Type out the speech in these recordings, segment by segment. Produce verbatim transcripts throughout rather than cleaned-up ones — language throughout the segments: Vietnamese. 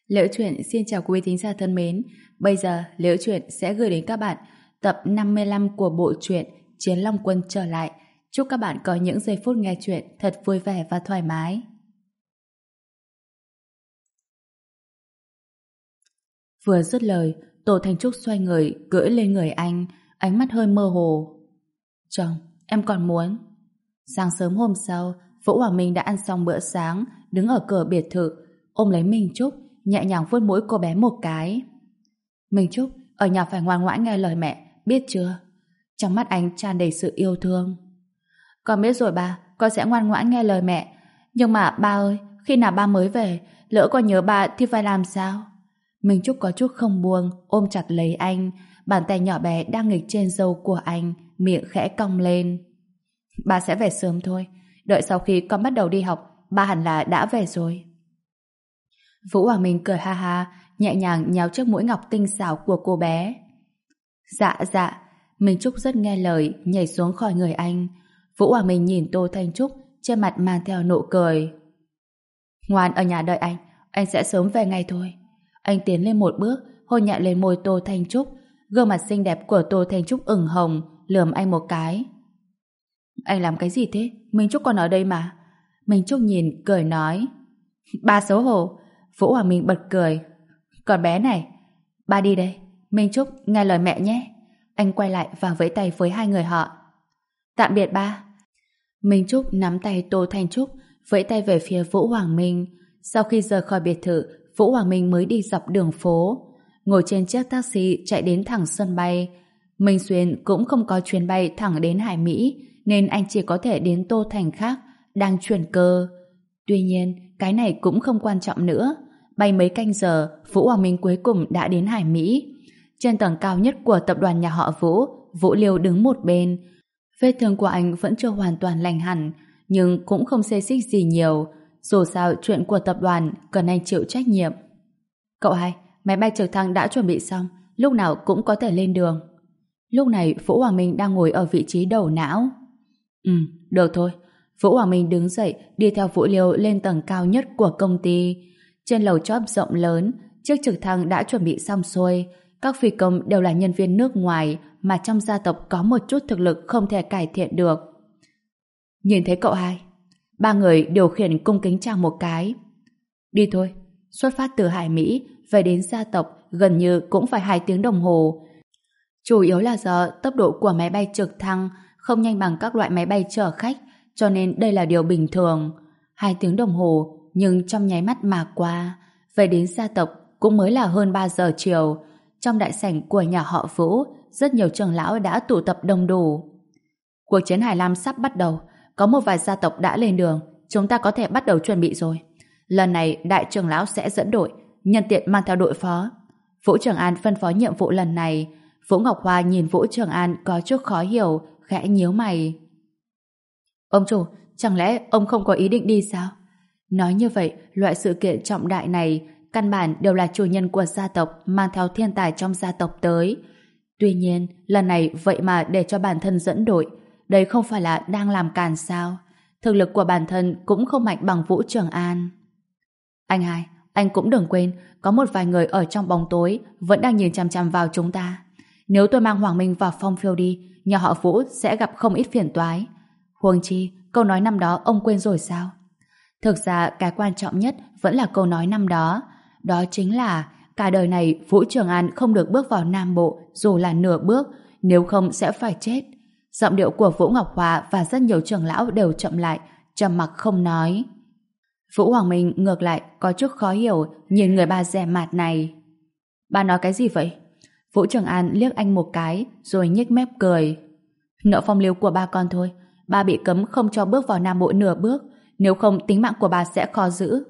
Liễu Chuyện xin chào quý thính giả thân mến. Bây giờ Liễu Chuyện sẽ gửi đến các bạn tập năm mươi lăm của bộ truyện Chiến Long Quân trở lại. Chúc các bạn có những giây phút nghe chuyện thật vui vẻ và thoải mái. Vừa dứt lời, Tô Thanh Trúc xoay người cưỡi lên người anh, ánh mắt hơi mơ hồ. Chồng, em còn muốn. Sáng sớm hôm sau, Vũ Hoàng Minh đã ăn xong bữa sáng, đứng ở cửa biệt thự, ôm lấy Minh Trúc, nhẹ nhàng vuốt mũi cô bé một cái. Minh Trúc, ở nhà phải ngoan ngoãn nghe lời mẹ, biết chưa? Trong mắt anh tràn đầy sự yêu thương. Con biết rồi ba, con sẽ ngoan ngoãn nghe lời mẹ. Nhưng mà ba ơi, khi nào ba mới về, lỡ con nhớ ba thì phải làm sao? Minh Trúc có chút không buông, ôm chặt lấy anh, bàn tay nhỏ bé đang nghịch trên râu của anh, miệng khẽ cong lên. Ba sẽ về sớm thôi, đợi sau khi con bắt đầu đi học, ba hẳn là đã về rồi. Vũ Hoàng Minh cười ha ha, nhẹ nhàng nhéo chiếc mũi ngọc tinh xảo của cô bé. Dạ dạ, Minh Trúc rất nghe lời, nhảy xuống khỏi người anh. Vũ Hoàng Minh nhìn Tô Thanh Trúc, trên mặt mang theo nụ cười. Ngoan ở nhà đợi anh, anh sẽ sớm về ngay thôi. Anh tiến lên một bước, hôn nhẹ lên môi Tô Thanh Trúc, gương mặt xinh đẹp của Tô Thanh Trúc ửng hồng, lườm anh một cái. Anh làm cái gì thế? Minh Trúc còn ở đây mà. Minh Trúc nhìn, cười nói. Ba xấu hổ. Vũ Hoàng Minh bật cười. Còn bé này, ba đi đây. Minh Trúc, nghe lời mẹ nhé. Anh quay lại và vẫy tay với hai người họ. Tạm biệt ba. Minh Trúc nắm tay Tô Thanh Trúc, vẫy tay về phía Vũ Hoàng Minh. Sau khi rời khỏi biệt thự, Vũ Hoàng Minh mới đi dọc đường phố. Ngồi trên chiếc taxi chạy đến thẳng sân bay. Minh Xuyên cũng không có chuyến bay thẳng đến Hải Mỹ, nên anh chỉ có thể đến Tô Thành khác, đang chuyển cơ. Tuy nhiên, cái này cũng không quan trọng nữa. Bay mấy canh giờ, Vũ Hoàng Minh cuối cùng đã đến Hải Mỹ. Trên tầng cao nhất của tập đoàn nhà họ Vũ, Vũ Liêu đứng một bên. Vết thương của anh vẫn chưa hoàn toàn lành hẳn, nhưng cũng không xê xích gì nhiều. Dù sao, chuyện của tập đoàn cần anh chịu trách nhiệm. Cậu hai, máy bay trực thăng đã chuẩn bị xong, lúc nào cũng có thể lên đường. Lúc này, Vũ Hoàng Minh đang ngồi ở vị trí đầu não. Ừ, được thôi. Vũ Hoàng Minh đứng dậy, đi theo Vũ Liêu lên tầng cao nhất của công ty. Trên lầu chóp rộng lớn, chiếc trực thăng đã chuẩn bị xong xuôi. Các phi công đều là nhân viên nước ngoài mà trong gia tộc có một chút thực lực không thể cải thiện được. Nhìn thấy cậu hai, ba người điều khiển cung kính chào một cái. Đi thôi. Xuất phát từ Hải Mỹ về đến gia tộc gần như cũng phải hai tiếng đồng hồ. Chủ yếu là do tốc độ của máy bay trực thăng không nhanh bằng các loại máy bay chở khách, cho nên đây là điều bình thường. Hai tiếng đồng hồ, nhưng trong nháy mắt mà qua. Về đến gia tộc cũng mới là hơn ba giờ chiều. Trong đại sảnh của nhà họ Vũ, rất nhiều trưởng lão đã tụ tập đông đủ. Cuộc chiến Hải Lam sắp bắt đầu, có một vài gia tộc đã lên đường, chúng ta có thể bắt đầu chuẩn bị rồi. Lần này đại trưởng lão sẽ dẫn đội, nhân tiện mang theo đội phó. Vũ Trường An phân phó nhiệm vụ lần này. Vũ Ngọc Hoa nhìn Vũ Trường An có chút khó hiểu, khẽ nhíu mày. Ông chủ, chẳng lẽ ông không có ý định đi sao? Nói như vậy, loại sự kiện trọng đại này căn bản đều là chủ nhân của gia tộc mang theo thiên tài trong gia tộc tới. Tuy nhiên, lần này vậy mà để cho bản thân dẫn đội, đây không phải là đang làm càn sao? Thực lực của bản thân cũng không mạnh bằng Vũ Trường An. Anh hai, anh cũng đừng quên, có một vài người ở trong bóng tối vẫn đang nhìn chằm chằm vào chúng ta. Nếu tôi mang Hoàng Minh và Phong Phiêu đi, nhà họ Vũ sẽ gặp không ít phiền toái. Huống chi, câu nói năm đó ông quên rồi sao? Thực ra cái quan trọng nhất vẫn là câu nói năm đó. Đó chính là cả đời này Vũ Trường An không được bước vào Nam Bộ dù là nửa bước, nếu không sẽ phải chết. Giọng điệu của Vũ Ngọc Hòa và rất nhiều trưởng lão đều chậm lại, trầm mặc không nói. Vũ Hoàng Minh ngược lại có chút khó hiểu nhìn người ba dè mạt này. Ba nói cái gì vậy? Vũ Trường An liếc anh một cái rồi nhếch mép cười. Nợ phong lưu của ba con thôi, ba bị cấm không cho bước vào Nam Bộ nửa bước, nếu không tính mạng của bà sẽ khó giữ.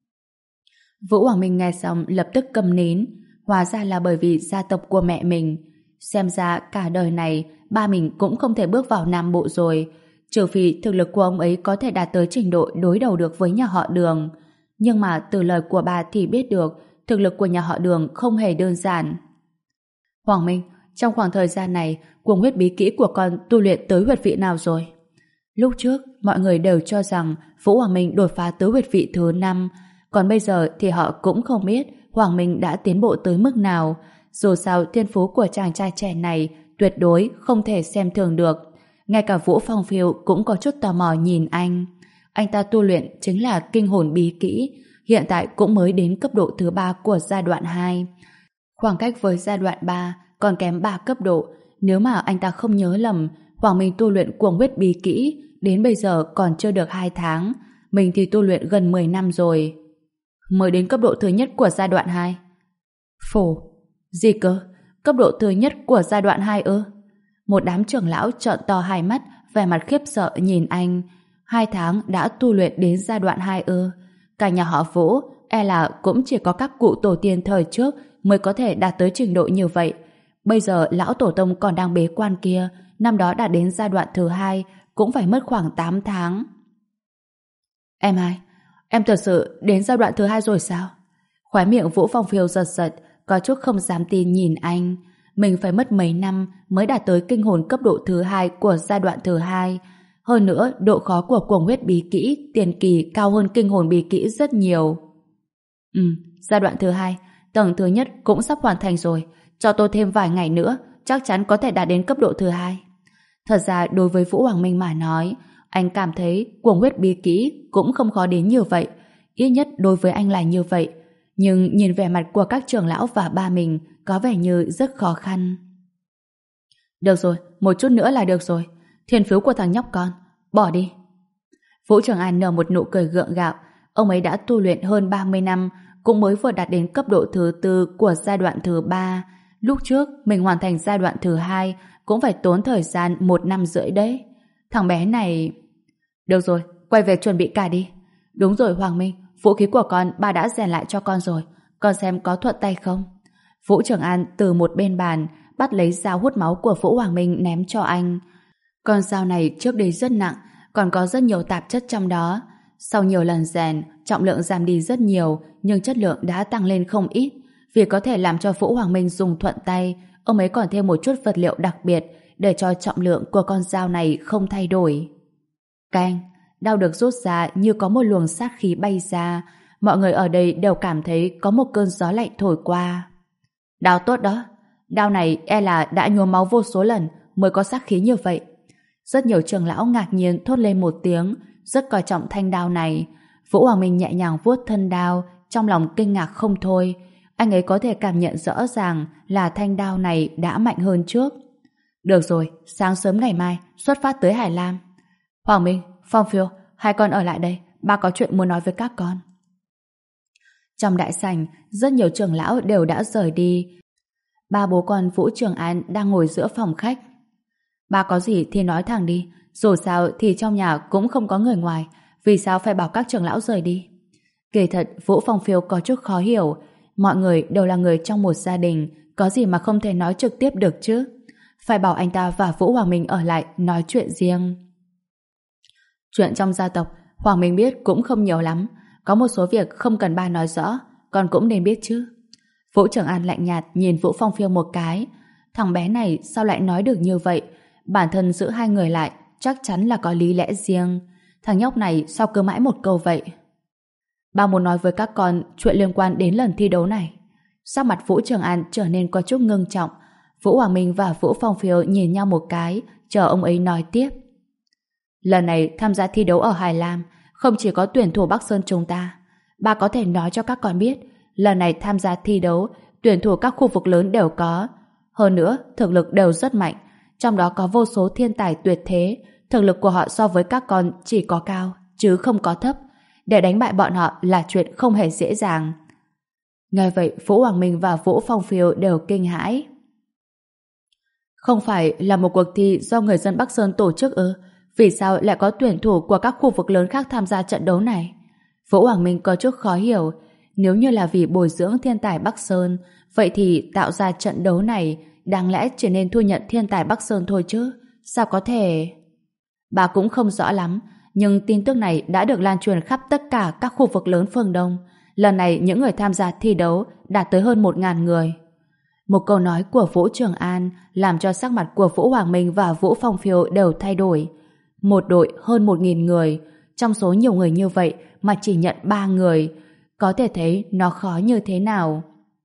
Vũ Hoàng Minh nghe xong lập tức câm nín, hóa ra là bởi vì gia tộc của mẹ mình. Xem ra cả đời này ba mình cũng không thể bước vào Nam Bộ rồi, trừ phi thực lực của ông ấy có thể đạt tới trình độ đối đầu được với nhà họ Đường. Nhưng mà từ lời của bà thì biết được thực lực của nhà họ Đường không hề đơn giản. Hoàng Minh, trong khoảng thời gian này, cuồng huyết bí kỹ của con tu luyện tới huyệt vị nào rồi? Lúc trước, mọi người đều cho rằng Vũ Hoàng Minh đột phá tới huyệt vị thứ năm, còn bây giờ thì họ cũng không biết Hoàng Minh đã tiến bộ tới mức nào. Dù sao thiên phú của chàng trai trẻ này tuyệt đối không thể xem thường được. Ngay cả Vũ Phong Phiêu cũng có chút tò mò nhìn anh. Anh ta tu luyện chính là kinh hồn bí kỹ, hiện tại cũng mới đến cấp độ thứ ba của giai đoạn hai. Khoảng cách với giai đoạn ba còn kém ba cấp độ. Nếu mà anh ta không nhớ lầm, Hoàng Minh tu luyện cuồng huyết bí kỹ đến bây giờ còn chưa được hai tháng. Mình thì tu luyện gần mười năm rồi. Mới đến cấp độ thứ nhất của giai đoạn hai. Phổ, gì cơ? Cấp độ thứ nhất của giai đoạn hai ư? Một đám trưởng lão trợn to hai mắt, vẻ mặt khiếp sợ nhìn anh. Hai tháng đã tu luyện đến giai đoạn hai ư? Cả nhà họ Vũ e là cũng chỉ có các cụ tổ tiên thời trước mới có thể đạt tới trình độ như vậy. Bây giờ lão tổ tông còn đang bế quan kia, năm đó đã đến giai đoạn thứ hai, cũng phải mất khoảng tám tháng. Em hai, em thật sự đến giai đoạn thứ hai rồi sao? Khóe miệng Vũ Phong Phiêu giật giật, có chút không dám tin nhìn anh. Mình phải mất mấy năm mới đạt tới kinh hồn cấp độ thứ hai của giai đoạn thứ hai. Hơn nữa, độ khó của cuồng huyết bí kỹ tiền kỳ cao hơn kinh hồn bí kỹ rất nhiều. Ừ, giai đoạn thứ hai, tầng thứ nhất cũng sắp hoàn thành rồi. Cho tôi thêm vài ngày nữa, chắc chắn có thể đạt đến cấp độ thứ hai. Thật ra đối với Vũ Hoàng Minh mà nói, anh cảm thấy cuồng huyết bí kỹ cũng không khó đến như vậy. Ít nhất đối với anh là như vậy. Nhưng nhìn vẻ mặt của các trưởng lão và ba mình có vẻ như rất khó khăn. Được rồi, một chút nữa là được rồi. Thiên phú của thằng nhóc con, bỏ đi. Vũ Trường An nở một nụ cười gượng gạo. Ông ấy đã tu luyện hơn ba mươi năm, cũng mới vừa đạt đến cấp độ thứ tư của giai đoạn thứ ba. Lúc trước mình hoàn thành giai đoạn thứ hai cũng phải tốn thời gian một năm rưỡi đấy. Thằng bé này... Được rồi, quay về chuẩn bị cả đi. Đúng rồi Hoàng Minh, vũ khí của con ba đã rèn lại cho con rồi. Con xem có thuận tay không? Vũ Trường An từ một bên bàn bắt lấy dao hút máu của Vũ Hoàng Minh ném cho anh. Con dao này trước đây rất nặng, còn có rất nhiều tạp chất trong đó. Sau nhiều lần rèn, trọng lượng giảm đi rất nhiều, nhưng chất lượng đã tăng lên không ít. Vì có thể làm cho Vũ Hoàng Minh dùng thuận tay, ông ấy còn thêm một chút vật liệu đặc biệt để cho trọng lượng của con dao này không thay đổi. Canh, đao được rút ra như có một luồng sát khí bay ra. Mọi người ở đây đều cảm thấy có một cơn gió lạnh thổi qua. Đao tốt đó. Đao này e là đã nhuốm máu vô số lần mới có sát khí như vậy. Rất nhiều trưởng lão ngạc nhiên thốt lên một tiếng, rất coi trọng thanh đao này. Vũ Hoàng Minh nhẹ nhàng vuốt thân đao, trong lòng kinh ngạc không thôi. Anh ấy có thể cảm nhận rõ ràng là thanh đao này đã mạnh hơn trước. Được rồi, sáng sớm ngày mai xuất phát tới Hải Lam. Hoàng Minh, Phong Phiêu, hai con ở lại đây, ba có chuyện muốn nói với các con. Trong đại sảnh, rất nhiều trưởng lão đều đã rời đi. Ba bố con Vũ Trường An đang ngồi giữa phòng khách. Ba có gì thì nói thẳng đi, dù sao thì trong nhà cũng không có người ngoài, vì sao phải bảo các trưởng lão rời đi? Kỳ thật, Vũ Phong Phiêu có chút khó hiểu. Mọi người đều là người trong một gia đình, có gì mà không thể nói trực tiếp được chứ? Phải bảo anh ta và Vũ Hoàng Minh ở lại nói chuyện riêng. Chuyện trong gia tộc, Hoàng Minh biết cũng không nhiều lắm. Có một số việc không cần ba nói rõ, con cũng nên biết chứ. Vũ Trường An lạnh nhạt nhìn Vũ Phong Phiêu một cái. Thằng bé này sao lại nói được như vậy? Bản thân giữ hai người lại chắc chắn là có lý lẽ riêng. Thằng nhóc này sao cứ mãi một câu vậy? Ba muốn nói với các con chuyện liên quan đến lần thi đấu này. Sắc mặt Vũ Trường An trở nên có chút ngưng trọng. Vũ Hoàng Minh và Vũ Phong Phiêu nhìn nhau một cái, chờ ông ấy nói tiếp. Lần này tham gia thi đấu ở Hải Lam không chỉ có tuyển thủ Bắc Sơn chúng ta. Ba có thể nói cho các con biết, lần này tham gia thi đấu, tuyển thủ các khu vực lớn đều có. Hơn nữa, thực lực đều rất mạnh. Trong đó có vô số thiên tài tuyệt thế. Thực lực của họ so với các con chỉ có cao, chứ không có thấp. Để đánh bại bọn họ là chuyện không hề dễ dàng. Nghe vậy, Vũ Hoàng Minh và Vũ Phong Phiêu đều kinh hãi. Không phải là một cuộc thi do người dân Bắc Sơn tổ chức ư? Vì sao lại có tuyển thủ của các khu vực lớn khác tham gia trận đấu này? Vũ Hoàng Minh có chút khó hiểu. Nếu như là vì bồi dưỡng thiên tài Bắc Sơn, vậy thì tạo ra trận đấu này đáng lẽ chỉ nên thu nhận thiên tài Bắc Sơn thôi chứ. Sao có thể... Bà cũng không rõ lắm, nhưng tin tức này đã được lan truyền khắp tất cả các khu vực lớn phương Đông. Lần này những người tham gia thi đấu đạt tới hơn một ngàn người. Một câu nói của Vũ Trường An làm cho sắc mặt của Vũ Hoàng Minh và Vũ Phong Phiêu đều thay đổi. Một đội hơn một nghìn người, trong số nhiều người như vậy mà chỉ nhận ba người. có thể thấy nó khó như thế nào.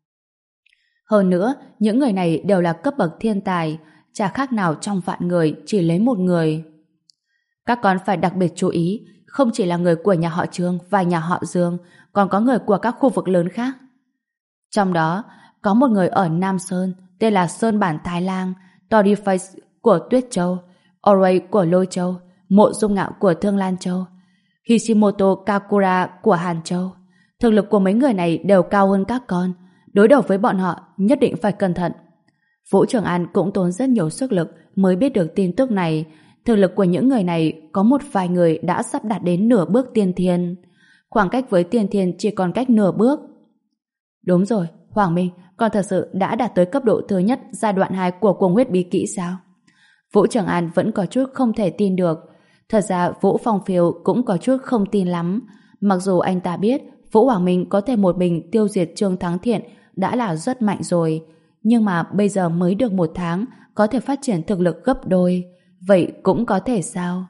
Hơn nữa, những người này đều là cấp bậc thiên tài, chả khác nào trong vạn người chỉ lấy một người. Các con phải đặc biệt chú ý, không chỉ là người của nhà họ Trương và nhà họ Dương, còn có người của các khu vực lớn khác. Trong đó, có một người ở Nam Sơn, tên là Sơn Bản Thái Lang, Toriface của Tuyết Châu, Oray của Lôi Châu, Mộ Dung Ngạo của Thương Lan Châu, Hishimoto Kakura của Hàn Châu. Thực lực của mấy người này đều cao hơn các con, đối đầu với bọn họ nhất định phải cẩn thận. Vũ Trường An cũng tốn rất nhiều sức lực mới biết được tin tức này. Thực lực của những người này có một vài người đã sắp đạt đến nửa bước tiên thiên. Khoảng cách với tiên thiên chỉ còn cách nửa bước. Đúng rồi, Hoàng Minh, con thật sự đã đạt tới cấp độ thứ nhất giai đoạn hai của cuồng huyết bí kỹ sao? Vũ Trường An vẫn có chút không thể tin được. Thật ra Vũ Phong Phiêu cũng có chút không tin lắm. Mặc dù anh ta biết Vũ Hoàng Minh có thể một mình tiêu diệt Trương Thắng Thiện đã là rất mạnh rồi. Nhưng mà bây giờ mới được một tháng có thể phát triển thực lực gấp đôi. Vậy cũng có thể sao?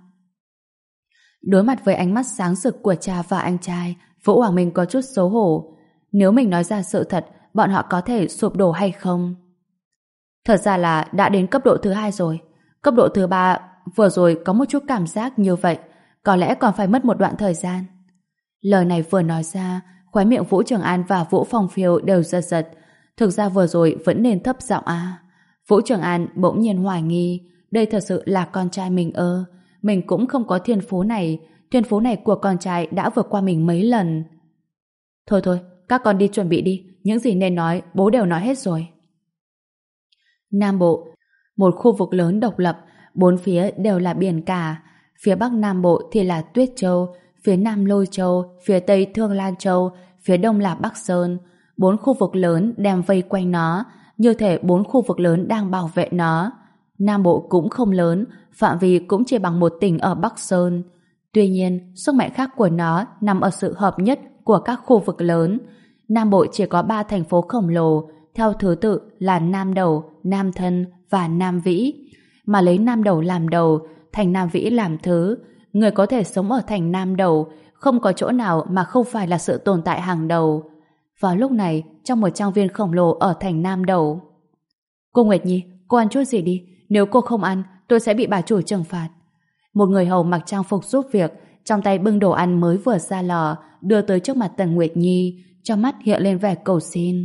Đối mặt với ánh mắt sáng rực của cha và anh trai, Vũ Hoàng Minh có chút xấu hổ. Nếu mình nói ra sự thật, bọn họ có thể sụp đổ hay không? Thật ra là đã đến cấp độ thứ hai rồi. Cấp độ thứ ba vừa rồi có một chút cảm giác như vậy, có lẽ còn phải mất một đoạn thời gian. Lời này vừa nói ra, khóe miệng Vũ Trường An và Vũ Phong Phiêu đều giật giật. Thực ra vừa rồi vẫn nên thấp giọng à. Vũ Trường An bỗng nhiên hoài nghi, đây thật sự là con trai mình ơ. Mình cũng không có thiên phú này, thiên phú này của con trai đã vượt qua mình mấy lần. Thôi thôi, các con đi chuẩn bị đi, những gì nên nói bố đều nói hết rồi. Nam Bộ, một khu vực lớn độc lập, bốn phía đều là biển cả. Phía bắc Nam Bộ thì là Tuyết Châu, phía nam Lôi Châu, phía tây Thương Lan Châu, phía đông là Bắc Sơn. Bốn khu vực lớn đem vây quanh nó, như thể bốn khu vực lớn đang bảo vệ nó. Nam Bộ cũng không lớn, phạm vi cũng chỉ bằng một tỉnh ở Bắc Sơn. Tuy nhiên, sức mạnh khác của nó nằm ở sự hợp nhất của các khu vực lớn. Nam Bộ chỉ có ba thành phố khổng lồ, theo thứ tự là Nam Đầu, Nam Thân và Nam Vĩ. Mà lấy Nam Đầu làm đầu, thành Nam Vĩ làm thứ. Người có thể sống ở thành Nam Đầu, không có chỗ nào mà không phải là sự tồn tại hàng đầu. Vào lúc này, trong một trang viên khổng lồ ở thành Nam Đầu. Cô Nguyệt Nhi, cô ăn chút gì đi. Nếu cô không ăn, tôi sẽ bị bà chủ trừng phạt. Một người hầu mặc trang phục giúp việc, trong tay bưng đồ ăn mới vừa ra lò, đưa tới trước mặt Tần Nguyệt Nhi, trong mắt hiện lên vẻ cầu xin.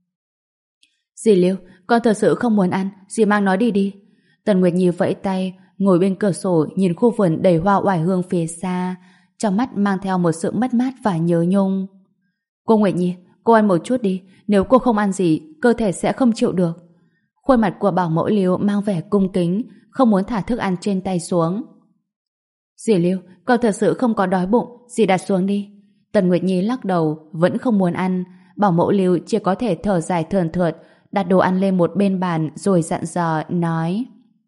Dì Liêu, con thật sự không muốn ăn, dì mang nó đi đi. Tần Nguyệt Nhi vẫy tay, ngồi bên cửa sổ nhìn khu vườn đầy hoa oải hương phía xa, trong mắt mang theo một sự mất mát và nhớ nhung. Cô Nguyệt Nhi, cô ăn một chút đi, nếu cô không ăn gì, cơ thể sẽ không chịu được. Khuôn mặt của bảo mẫu Liêu mang vẻ cung kính, không muốn thả thức ăn trên tay xuống. Dì Liêu, con thật sự không có đói bụng, dì đặt xuống đi. Tần Nguyệt Nhi lắc đầu, vẫn không muốn ăn. Bảo mẫu Liêu chỉ có thể thở dài thườn thượt, đặt đồ ăn lên một bên bàn rồi dặn dò, nói: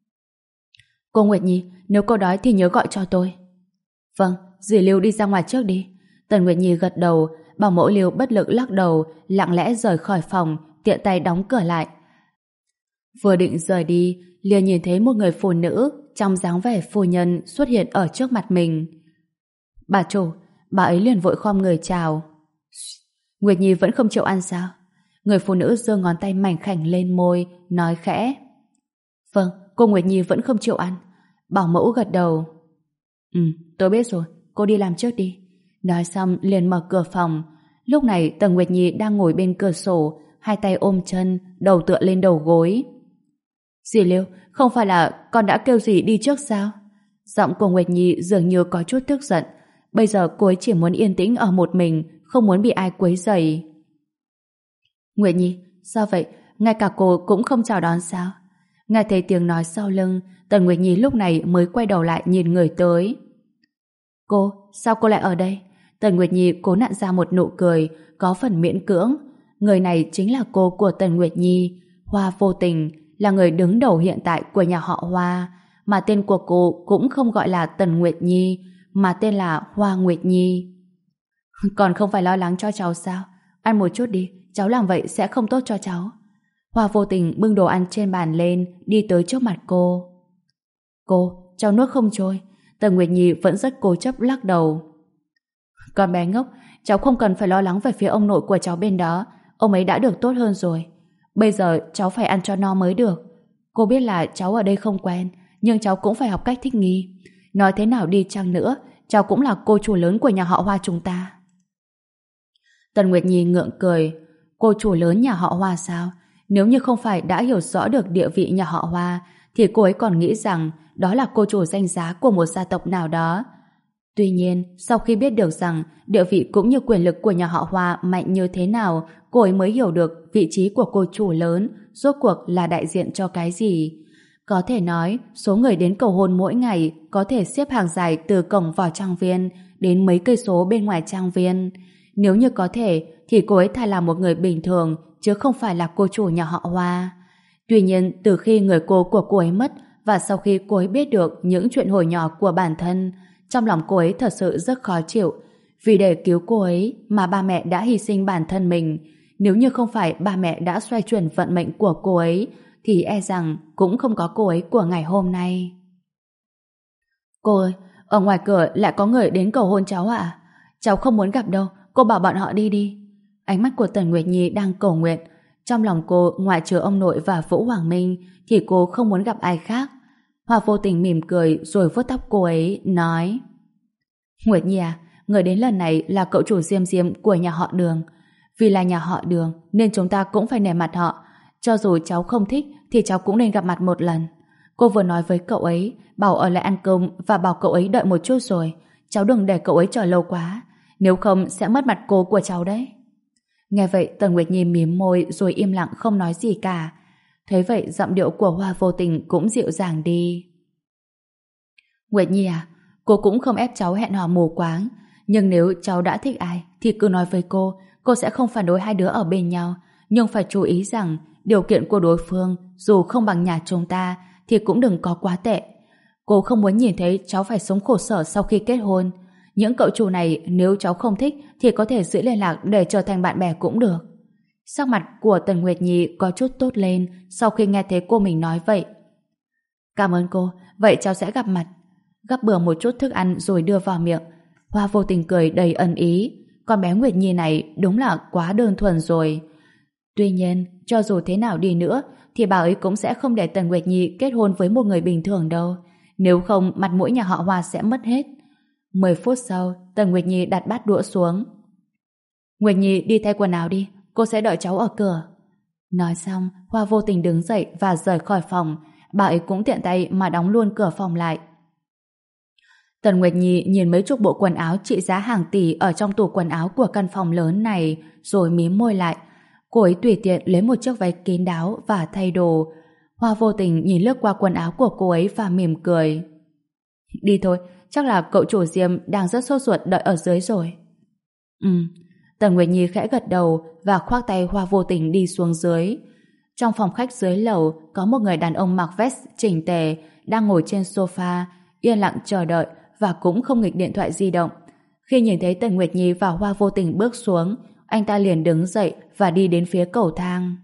Cô Nguyệt Nhi, nếu cô đói thì nhớ gọi cho tôi. Vâng, dì Liêu đi ra ngoài trước đi. Tần Nguyệt Nhi gật đầu, bảo mẫu Liêu bất lực lắc đầu, lặng lẽ rời khỏi phòng, tiện tay đóng cửa lại. Vừa định rời đi, liền nhìn thấy một người phụ nữ trong dáng vẻ phu nhân xuất hiện ở trước mặt mình. Bà chủ, bà ấy liền vội khom người chào. Nguyệt Nhi vẫn không chịu ăn sao? Người phụ nữ giơ ngón tay mảnh khảnh lên môi, nói khẽ. Vâng, cô Nguyệt Nhi vẫn không chịu ăn. Bảo mẫu gật đầu. Ừ, tôi biết rồi, cô đi làm trước đi. Nói xong liền mở cửa phòng. Lúc này Tần Nguyệt Nhi đang ngồi bên cửa sổ, hai tay ôm chân, đầu tựa lên đầu gối. Dì Liêu, không phải là con đã kêu dì đi trước sao? Giọng của Nguyệt Nhi dường như có chút tức giận. Bây giờ cô ấy chỉ muốn yên tĩnh ở một mình, không muốn bị ai quấy rầy. Nguyệt Nhi, sao vậy? Ngay cả cô cũng không chào đón sao? Nghe thấy tiếng nói sau lưng, Tần Nguyệt Nhi lúc này mới quay đầu lại nhìn người tới. Cô, sao cô lại ở đây? Tần Nguyệt Nhi cố nặn ra một nụ cười, có phần miễn cưỡng. Người này chính là cô của Tần Nguyệt Nhi, Hoa Vô Tình, là người đứng đầu hiện tại của nhà họ Hoa, mà tên của cô cũng không gọi là Tần Nguyệt Nhi, mà tên là Hoa Nguyệt Nhi. Còn không phải lo lắng cho cháu sao? Ăn một chút đi, cháu làm vậy sẽ không tốt cho cháu. Hoa Vô Tình bưng đồ ăn trên bàn lên, đi tới trước mặt cô. Cô, cháu nuốt không trôi. Tần Nguyệt Nhi vẫn rất cố chấp lắc đầu. Con bé ngốc, cháu không cần phải lo lắng về phía ông nội của cháu bên đó. Ông ấy đã được tốt hơn rồi. Bây giờ cháu phải ăn cho no mới được. Cô biết là cháu ở đây không quen, nhưng cháu cũng phải học cách thích nghi. Nói thế nào đi chăng nữa, cháu cũng là cô chủ lớn của nhà họ Hoa chúng ta. Tần Nguyệt Nhi ngượng cười. Cô chủ lớn nhà họ Hoa sao? Nếu như không phải đã hiểu rõ được địa vị nhà họ Hoa, thì cô ấy còn nghĩ rằng đó là cô chủ danh giá của một gia tộc nào đó. Tuy nhiên, sau khi biết được rằng địa vị cũng như quyền lực của nhà họ Hoa mạnh như thế nào, cô ấy mới hiểu được vị trí của cô chủ lớn rốt cuộc là đại diện cho cái gì. Có thể nói, số người đến cầu hôn mỗi ngày có thể xếp hàng dài từ cổng vào trang viên đến mấy cây số bên ngoài trang viên. Nếu như có thể, thì cô ấy thà là một người bình thường, chứ không phải là cô chủ nhà họ Hoa. Tuy nhiên, từ khi người cô của cô ấy mất, và sau khi cô ấy biết được những chuyện hồi nhỏ của bản thân, trong lòng cô ấy thật sự rất khó chịu. Vì để cứu cô ấy mà ba mẹ đã hy sinh bản thân mình. Nếu như không phải ba mẹ đã xoay chuyển vận mệnh của cô ấy, thì e rằng cũng không có cô ấy của ngày hôm nay. Cô ơi, ở ngoài cửa lại có người đến cầu hôn cháu ạ. Cháu không muốn gặp đâu, cô bảo bọn họ đi đi. Ánh mắt của Tần Nguyệt Nhi đang cầu nguyện. Trong lòng cô, ngoại trừ ông nội và Vũ Hoàng Minh, thì cô không muốn gặp ai khác. Hoa vô tình mỉm cười rồi vuốt tóc cô ấy, nói: Nguyệt Nhi à, người đến lần này là cậu chủ Diêm Diêm của nhà họ Đường. Vì là nhà họ Đường nên chúng ta cũng phải nể mặt họ. Cho dù cháu không thích thì cháu cũng nên gặp mặt một lần. Cô vừa nói với cậu ấy bảo ở lại ăn cơm và bảo cậu ấy đợi một chút rồi. Cháu đừng để cậu ấy chờ lâu quá, nếu không sẽ mất mặt cô của cháu đấy. Nghe vậy Tần Nguyệt Nhi mím môi rồi im lặng không nói gì cả. Thấy vậy giọng điệu của Hoa vô tình cũng dịu dàng đi. Nguyệt Nhi à, cô cũng không ép cháu hẹn hò mù quáng, nhưng nếu cháu đã thích ai thì cứ nói với cô, cô sẽ không phản đối hai đứa ở bên nhau, nhưng phải chú ý rằng điều kiện của đối phương dù không bằng nhà chúng ta thì cũng đừng có quá tệ. Cô không muốn nhìn thấy cháu phải sống khổ sở sau khi kết hôn. Những cậu chủ này nếu cháu không thích thì có thể giữ liên lạc để trở thành bạn bè cũng được. Sắc mặt của Tần Nguyệt Nhi có chút tốt lên sau khi nghe thấy cô mình nói vậy. Cảm ơn cô, vậy cháu sẽ gặp mặt. Gắp bừa một chút thức ăn rồi đưa vào miệng. Hoa vô tình cười đầy ẩn ý. Con bé Nguyệt Nhi này đúng là quá đơn thuần rồi. Tuy nhiên, cho dù thế nào đi nữa thì bà ấy cũng sẽ không để Tần Nguyệt Nhi kết hôn với một người bình thường đâu. Nếu không, mặt mũi nhà họ Hoa sẽ mất hết. Mười phút sau, Tần Nguyệt Nhi đặt bát đũa xuống. Nguyệt Nhi đi thay quần áo đi, cô sẽ đợi cháu ở cửa. Nói xong, Hoa vô tình đứng dậy và rời khỏi phòng. Bà ấy cũng tiện tay mà đóng luôn cửa phòng lại. Tần Nguyệt Nhi nhìn mấy chục bộ quần áo trị giá hàng tỷ ở trong tủ quần áo của căn phòng lớn này, rồi mím môi lại. Cô ấy tùy tiện lấy một chiếc váy kín đáo và thay đồ. Hoa vô tình nhìn lướt qua quần áo của cô ấy và mỉm cười. Đi thôi, chắc là cậu chủ Diêm đang rất sốt ruột đợi ở dưới rồi. Ừ. Tần Nguyệt Nhi khẽ gật đầu và khoác tay Hoa vô tình đi xuống dưới. Trong phòng khách dưới lầu có một người đàn ông mặc vest chỉnh tề đang ngồi trên sofa, yên lặng chờ đợi và cũng không nghịch điện thoại di động. Khi nhìn thấy Tần Nguyệt Nhi và Hoa vô tình bước xuống, anh ta liền đứng dậy và đi đến phía cầu thang.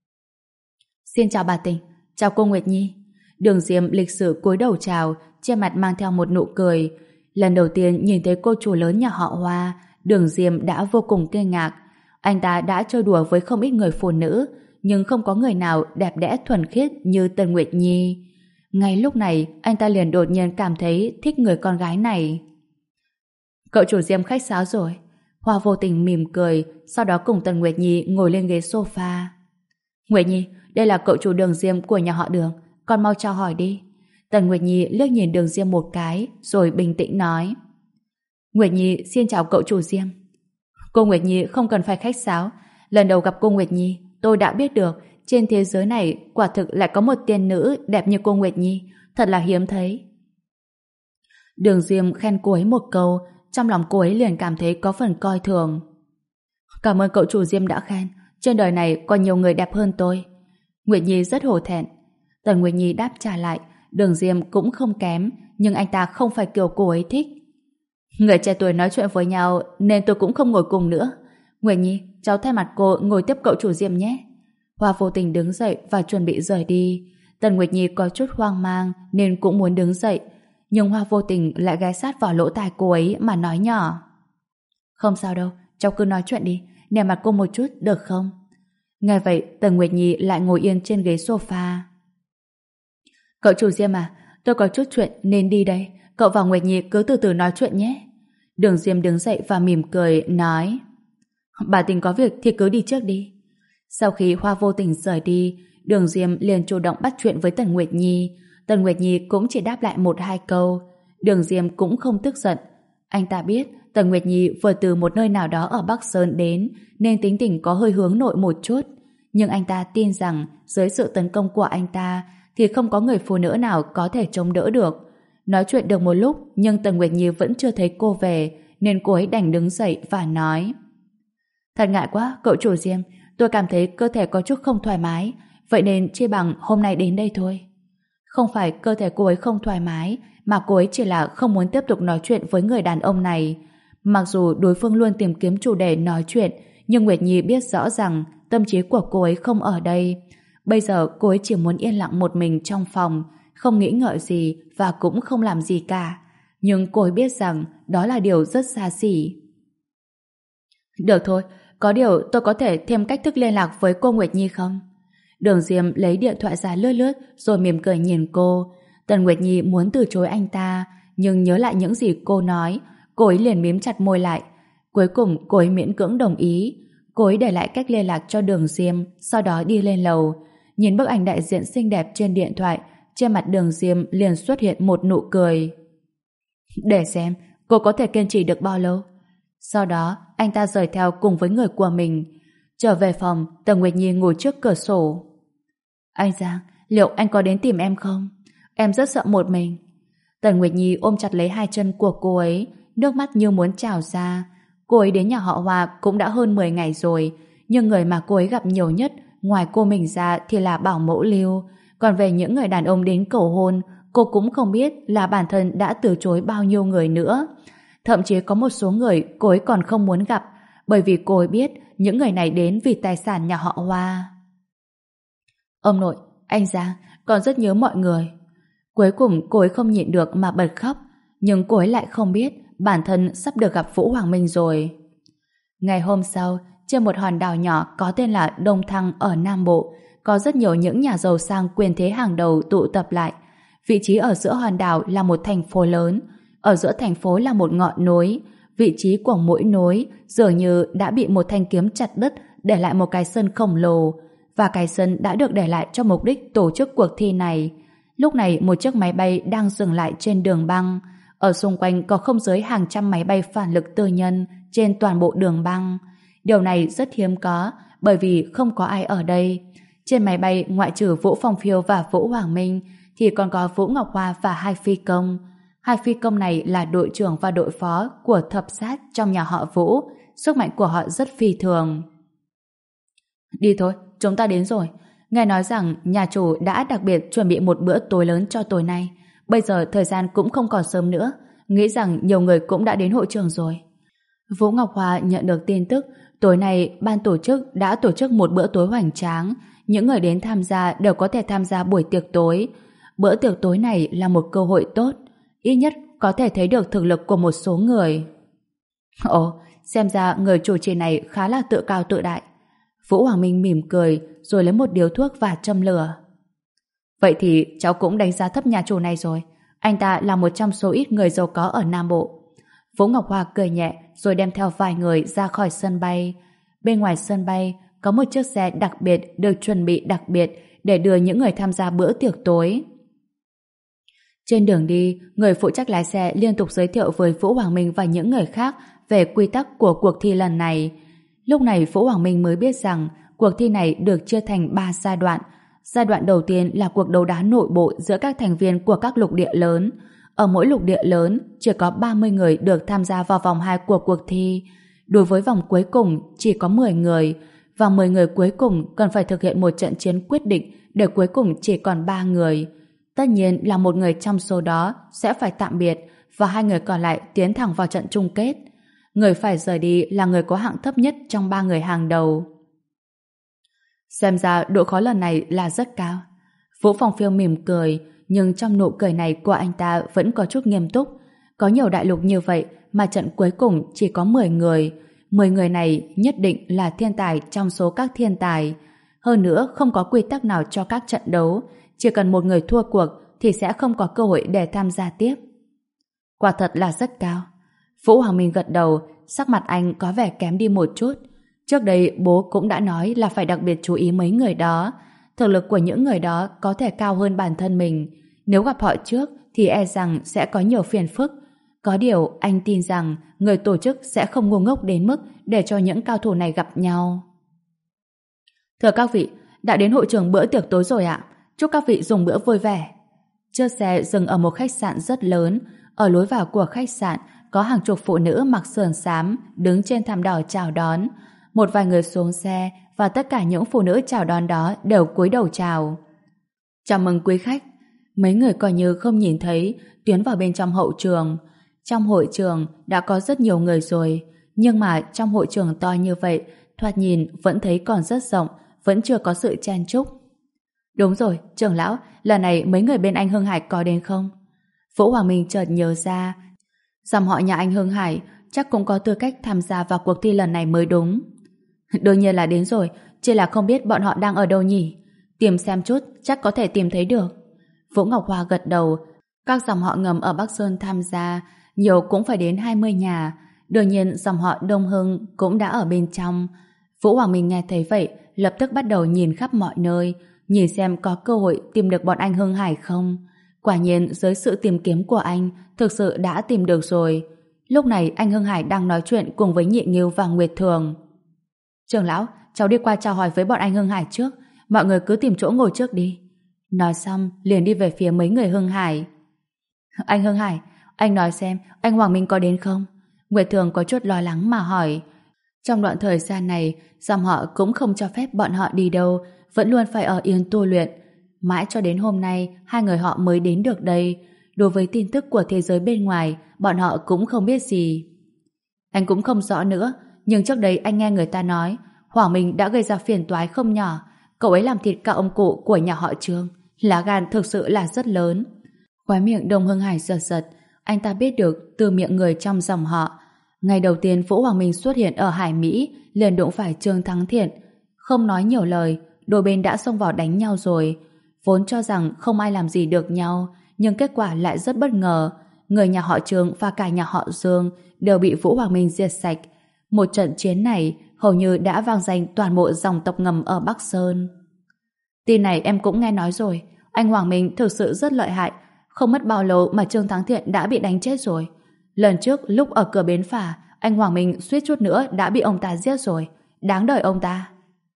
Xin chào bà Tình, chào cô Nguyệt Nhi. Đường Diêm lịch sự cúi đầu chào, trên mặt mang theo một nụ cười. Lần đầu tiên nhìn thấy cô chủ lớn nhà họ Hoa, Đường Diêm đã vô cùng kinh ngạc. Anh ta đã chơi đùa với không ít người phụ nữ, nhưng không có người nào đẹp đẽ thuần khiết như Tần Nguyệt Nhi. Ngay lúc này, anh ta liền đột nhiên cảm thấy thích người con gái này. Cậu chủ Diêm khách sáo rồi. Hoa vô tình mỉm cười, sau đó cùng Tần Nguyệt Nhi ngồi lên ghế sofa. Nguyệt Nhi, đây là cậu chủ Đường Diêm của nhà họ Đường, con mau chào hỏi đi. Tần Nguyệt Nhi liếc nhìn Đường Diêm một cái, rồi bình tĩnh nói. Nguyệt Nhi xin chào cậu chủ Diêm. Cô Nguyệt Nhi không cần phải khách sáo. Lần đầu gặp cô Nguyệt Nhi, tôi đã biết được trên thế giới này quả thực lại có một tiên nữ đẹp như cô Nguyệt Nhi, thật là hiếm thấy. Đường Diêm khen cô ấy một câu, trong lòng cô ấy liền cảm thấy có phần coi thường. Cảm ơn cậu chủ Diêm đã khen, trên đời này còn nhiều người đẹp hơn tôi. Nguyệt Nhi rất hổ thẹn. Tần Nguyệt Nhi đáp trả lại, Đường Diêm cũng không kém, nhưng anh ta không phải kiểu cô ấy thích. Người trẻ tuổi nói chuyện với nhau nên tôi cũng không ngồi cùng nữa. Nguyệt Nhi, cháu thay mặt cô ngồi tiếp cậu chủ Diêm nhé. Hoa vô tình đứng dậy và chuẩn bị rời đi. Tần Nguyệt Nhi có chút hoang mang nên cũng muốn đứng dậy, nhưng Hoa vô tình lại ghé sát vào lỗ tai cô ấy mà nói nhỏ. Không sao đâu, cháu cứ nói chuyện đi, nể mặt cô một chút được không? Nghe vậy, Tần Nguyệt Nhi lại ngồi yên trên ghế sofa. Cậu chủ Diêm à, tôi có chút chuyện nên đi đây, cậu và Nguyệt Nhi cứ từ từ nói chuyện nhé. Đường Diêm đứng dậy và mỉm cười, nói: Bà Tình có việc thì cứ đi trước đi. Sau khi Hoa Vô Tình rời đi, Đường Diêm liền chủ động bắt chuyện với Tần Nguyệt Nhi. Tần Nguyệt Nhi cũng chỉ đáp lại một hai câu. Đường Diêm cũng không tức giận. Anh ta biết Tần Nguyệt Nhi vừa từ một nơi nào đó ở Bắc Sơn đến nên tính tình có hơi hướng nội một chút. Nhưng anh ta tin rằng dưới sự tấn công của anh ta thì không có người phụ nữ nào có thể chống đỡ được. Nói chuyện được một lúc nhưng Tần Nguyệt Nhi vẫn chưa thấy cô về nên cô ấy đành đứng dậy và nói: Thật ngại quá, cậu chủ Diêm, tôi cảm thấy cơ thể có chút không thoải mái, vậy nên chi bằng hôm nay đến đây thôi. Không phải cơ thể cô ấy không thoải mái, mà cô ấy chỉ là không muốn tiếp tục nói chuyện với người đàn ông này. Mặc dù đối phương luôn tìm kiếm chủ đề nói chuyện, nhưng Nguyệt Nhi biết rõ rằng tâm trí của cô ấy không ở đây. Bây giờ cô ấy chỉ muốn yên lặng một mình trong phòng, không nghĩ ngợi gì và cũng không làm gì cả. Nhưng cô ấy biết rằng đó là điều rất xa xỉ. Được thôi, có điều tôi có thể thêm cách thức liên lạc với cô Nguyệt Nhi không? Đường Diêm lấy điện thoại ra lướt lướt rồi mỉm cười nhìn cô. Tần Nguyệt Nhi muốn từ chối anh ta, nhưng nhớ lại những gì cô nói, cô ấy liền mím chặt môi lại. Cuối cùng cô ấy miễn cưỡng đồng ý. Cô ấy để lại cách liên lạc cho Đường Diêm, sau đó đi lên lầu. Nhìn bức ảnh đại diện xinh đẹp trên điện thoại, trên mặt Đường Diêm liền xuất hiện một nụ cười. Để xem cô có thể kiên trì được bao lâu. Sau đó anh ta rời theo cùng với người của mình. Trở về phòng, Tần Nguyệt Nhi ngồi trước cửa sổ. Anh Giang, liệu anh có đến tìm em không? Em rất sợ một mình. Tần Nguyệt Nhi ôm chặt lấy hai chân của cô ấy, nước mắt như muốn trào ra. Cô ấy đến nhà họ Hoa cũng đã hơn mười ngày rồi, nhưng người mà cô ấy gặp nhiều nhất ngoài cô mình ra thì là Bảo Mẫu Lưu. Còn về những người đàn ông đến cầu hôn, cô cũng không biết là bản thân đã từ chối bao nhiêu người nữa. Thậm chí có một số người cô ấy còn không muốn gặp, bởi vì cô ấy biết những người này đến vì tài sản nhà họ Hoa. Ông nội, anh Giang, còn rất nhớ mọi người. Cuối cùng cô ấy không nhịn được mà bật khóc, nhưng cô ấy lại không biết bản thân sắp được gặp Vũ Hoàng Minh rồi. Ngày hôm sau, trên một hòn đảo nhỏ có tên là Đông Thăng ở Nam Bộ, có rất nhiều những nhà giàu sang quyền thế hàng đầu tụ tập lại. Vị trí ở giữa hòn đảo là một thành phố lớn, ở giữa thành phố là một ngọn núi. Vị trí của mỗi núi dường như đã bị một thanh kiếm chặt đứt, để lại một cái sân khổng lồ, và cái sân đã được để lại cho mục đích tổ chức cuộc thi này. Lúc này một chiếc máy bay đang dừng lại trên đường băng. Ở xung quanh có không dưới hàng trăm máy bay phản lực tư nhân trên toàn bộ đường băng. Điều này rất hiếm có, bởi vì không có ai ở đây. Trên máy bay ngoại trừ Vũ Phong Phiêu và Vũ Hoàng Minh thì còn có Vũ Ngọc Hoa và hai phi công. Hai phi công này là đội trưởng và đội phó của thập sát trong nhà họ Vũ. Sức mạnh của họ rất phi thường. Đi thôi, chúng ta đến rồi. Nghe nói rằng nhà chủ đã đặc biệt chuẩn bị một bữa tối lớn cho tối nay. Bây giờ thời gian cũng không còn sớm nữa. Nghĩ rằng nhiều người cũng đã đến hội trường rồi. Vũ Ngọc Hoa nhận được tin tức tối nay ban tổ chức đã tổ chức một bữa tối hoành tráng. Những người đến tham gia đều có thể tham gia buổi tiệc tối. Bữa tiệc tối này là một cơ hội tốt, ít nhất có thể thấy được thực lực của một số người. Ồ, xem ra người chủ trì này khá là tự cao tự đại. Vũ Hoàng Minh mỉm cười rồi lấy một điếu thuốc và châm lửa. Vậy thì cháu cũng đánh giá thấp nhà chủ này rồi. Anh ta là một trong số ít người giàu có ở Nam Bộ. Vũ Ngọc Hoa cười nhẹ rồi đem theo vài người ra khỏi sân bay. Bên ngoài sân bay có một chiếc xe đặc biệt được chuẩn bị đặc biệt để đưa những người tham gia bữa tiệc tối. Trên đường đi, người phụ trách lái xe liên tục giới thiệu với Vũ Hoàng Minh và những người khác về quy tắc của cuộc thi lần này. Lúc này Vũ Hoàng Minh mới biết rằng cuộc thi này được chia thành ba giai đoạn. Giai đoạn đầu tiên là cuộc đấu đá nội bộ giữa các thành viên của các lục địa lớn. Ở mỗi lục địa lớn chỉ có ba mươi người được tham gia vào vòng hai của cuộc thi. Đối với vòng cuối cùng chỉ có mười người, và mười người cuối cùng cần phải thực hiện một trận chiến quyết định để cuối cùng chỉ còn ba người. Tất nhiên là một người trong số đó sẽ phải tạm biệt và hai người còn lại tiến thẳng vào trận chung kết. Người phải rời đi là người có hạng thấp nhất trong ba người hàng đầu. Xem ra độ khó lần này là rất cao. Vũ Phong Phiêu mỉm cười, nhưng trong nụ cười này của anh ta vẫn có chút nghiêm túc. Có nhiều đại lục như vậy mà trận cuối cùng chỉ có mười người. mười người này nhất định là thiên tài trong số các thiên tài. Hơn nữa không có quy tắc nào cho các trận đấu. Chỉ cần một người thua cuộc thì sẽ không có cơ hội để tham gia tiếp. Quả thật là rất cao. Vũ Hoàng Minh gật đầu, sắc mặt anh có vẻ kém đi một chút. Trước đây bố cũng đã nói là phải đặc biệt chú ý mấy người đó. Thực lực của những người đó có thể cao hơn bản thân mình. Nếu gặp họ trước thì e rằng sẽ có nhiều phiền phức. Có điều anh tin rằng người tổ chức sẽ không ngu ngốc đến mức để cho những cao thủ này gặp nhau. Thưa các vị, đã đến hội trường bữa tiệc tối rồi ạ. Chúc các vị dùng bữa vui vẻ. Chiếc xe dừng ở một khách sạn rất lớn. Ở lối vào của khách sạn có hàng chục phụ nữ mặc sườn xám đứng trên thảm đỏ chào đón. Một vài người xuống xe và tất cả những phụ nữ chào đón đó đều cúi đầu chào. Chào mừng quý khách. Mấy người coi như không nhìn thấy, tiến vào bên trong hậu trường. Trong hội trường đã có rất nhiều người rồi, nhưng mà trong hội trường to như vậy, thoạt nhìn vẫn thấy còn rất rộng, vẫn chưa có sự chen chúc. Đúng rồi, trưởng lão, lần này mấy người bên anh Hưng Hải có đến không? Vũ Hoàng Minh chợt nhớ ra, dòng họ nhà anh Hưng Hải chắc cũng có tư cách tham gia vào cuộc thi lần này mới đúng. Đương nhiên là đến rồi, chỉ là không biết bọn họ đang ở đâu nhỉ? Tìm xem chút, chắc có thể tìm thấy được. Vũ Ngọc Hoa gật đầu. Các dòng họ ngầm ở Bắc Sơn tham gia, nhiều cũng phải đến hai mươi nhà. Đương nhiên dòng họ Đông Hưng cũng đã ở bên trong. Vũ Hoàng Minh nghe thấy vậy, lập tức bắt đầu nhìn khắp mọi nơi, nhìn xem có cơ hội tìm được bọn anh Hưng Hải không. Quả nhiên dưới sự tìm kiếm của anh, thực sự đã tìm được rồi. Lúc này anh Hưng Hải đang nói chuyện cùng với Nhị Nghiêu và Nguyệt Thường. Trưởng lão, cháu đi qua chào hỏi với bọn anh Hưng Hải trước, mọi người cứ tìm chỗ ngồi trước đi. Nói xong liền đi về phía mấy người Hưng Hải. Anh Hưng Hải, anh nói xem anh Hoàng Minh có đến không? Nguyệt Thường có chút lo lắng mà hỏi. Trong đoạn thời gian này, dòng họ cũng không cho phép bọn họ đi đâu, vẫn luôn phải ở yên tu luyện. Mãi cho đến hôm nay, hai người họ mới đến được đây. Đối với tin tức của thế giới bên ngoài, bọn họ cũng không biết gì. Anh cũng không rõ nữa, nhưng trước đây anh nghe người ta nói Hoàng Minh đã gây ra phiền toái không nhỏ. Cậu ấy làm thịt cả ông cụ của nhà họ Trương. Lá gan thực sự là rất lớn. Khóe miệng Đông Hưng Hải giật giật. Anh ta biết được từ miệng người trong dòng họ. Ngày đầu tiên Vũ Hoàng Minh xuất hiện ở Hải Mỹ, liền đụng phải Trương Thắng Thiện. Không nói nhiều lời, đôi bên đã xông vào đánh nhau rồi. Vốn cho rằng không ai làm gì được nhau, nhưng kết quả lại rất bất ngờ. Người nhà họ Trương và cả nhà họ Dương đều bị Vũ Hoàng Minh diệt sạch. Một trận chiến này hầu như đã vang danh toàn bộ dòng tộc ngầm ở Bắc Sơn. Tin này em cũng nghe nói rồi. Anh Hoàng Minh thực sự rất lợi hại. Không mất bao lâu mà Trương Thắng Thiện đã bị đánh chết rồi. Lần trước lúc ở cửa bến phà, anh Hoàng Minh suýt chút nữa đã bị ông ta giết rồi. Đáng đời ông ta.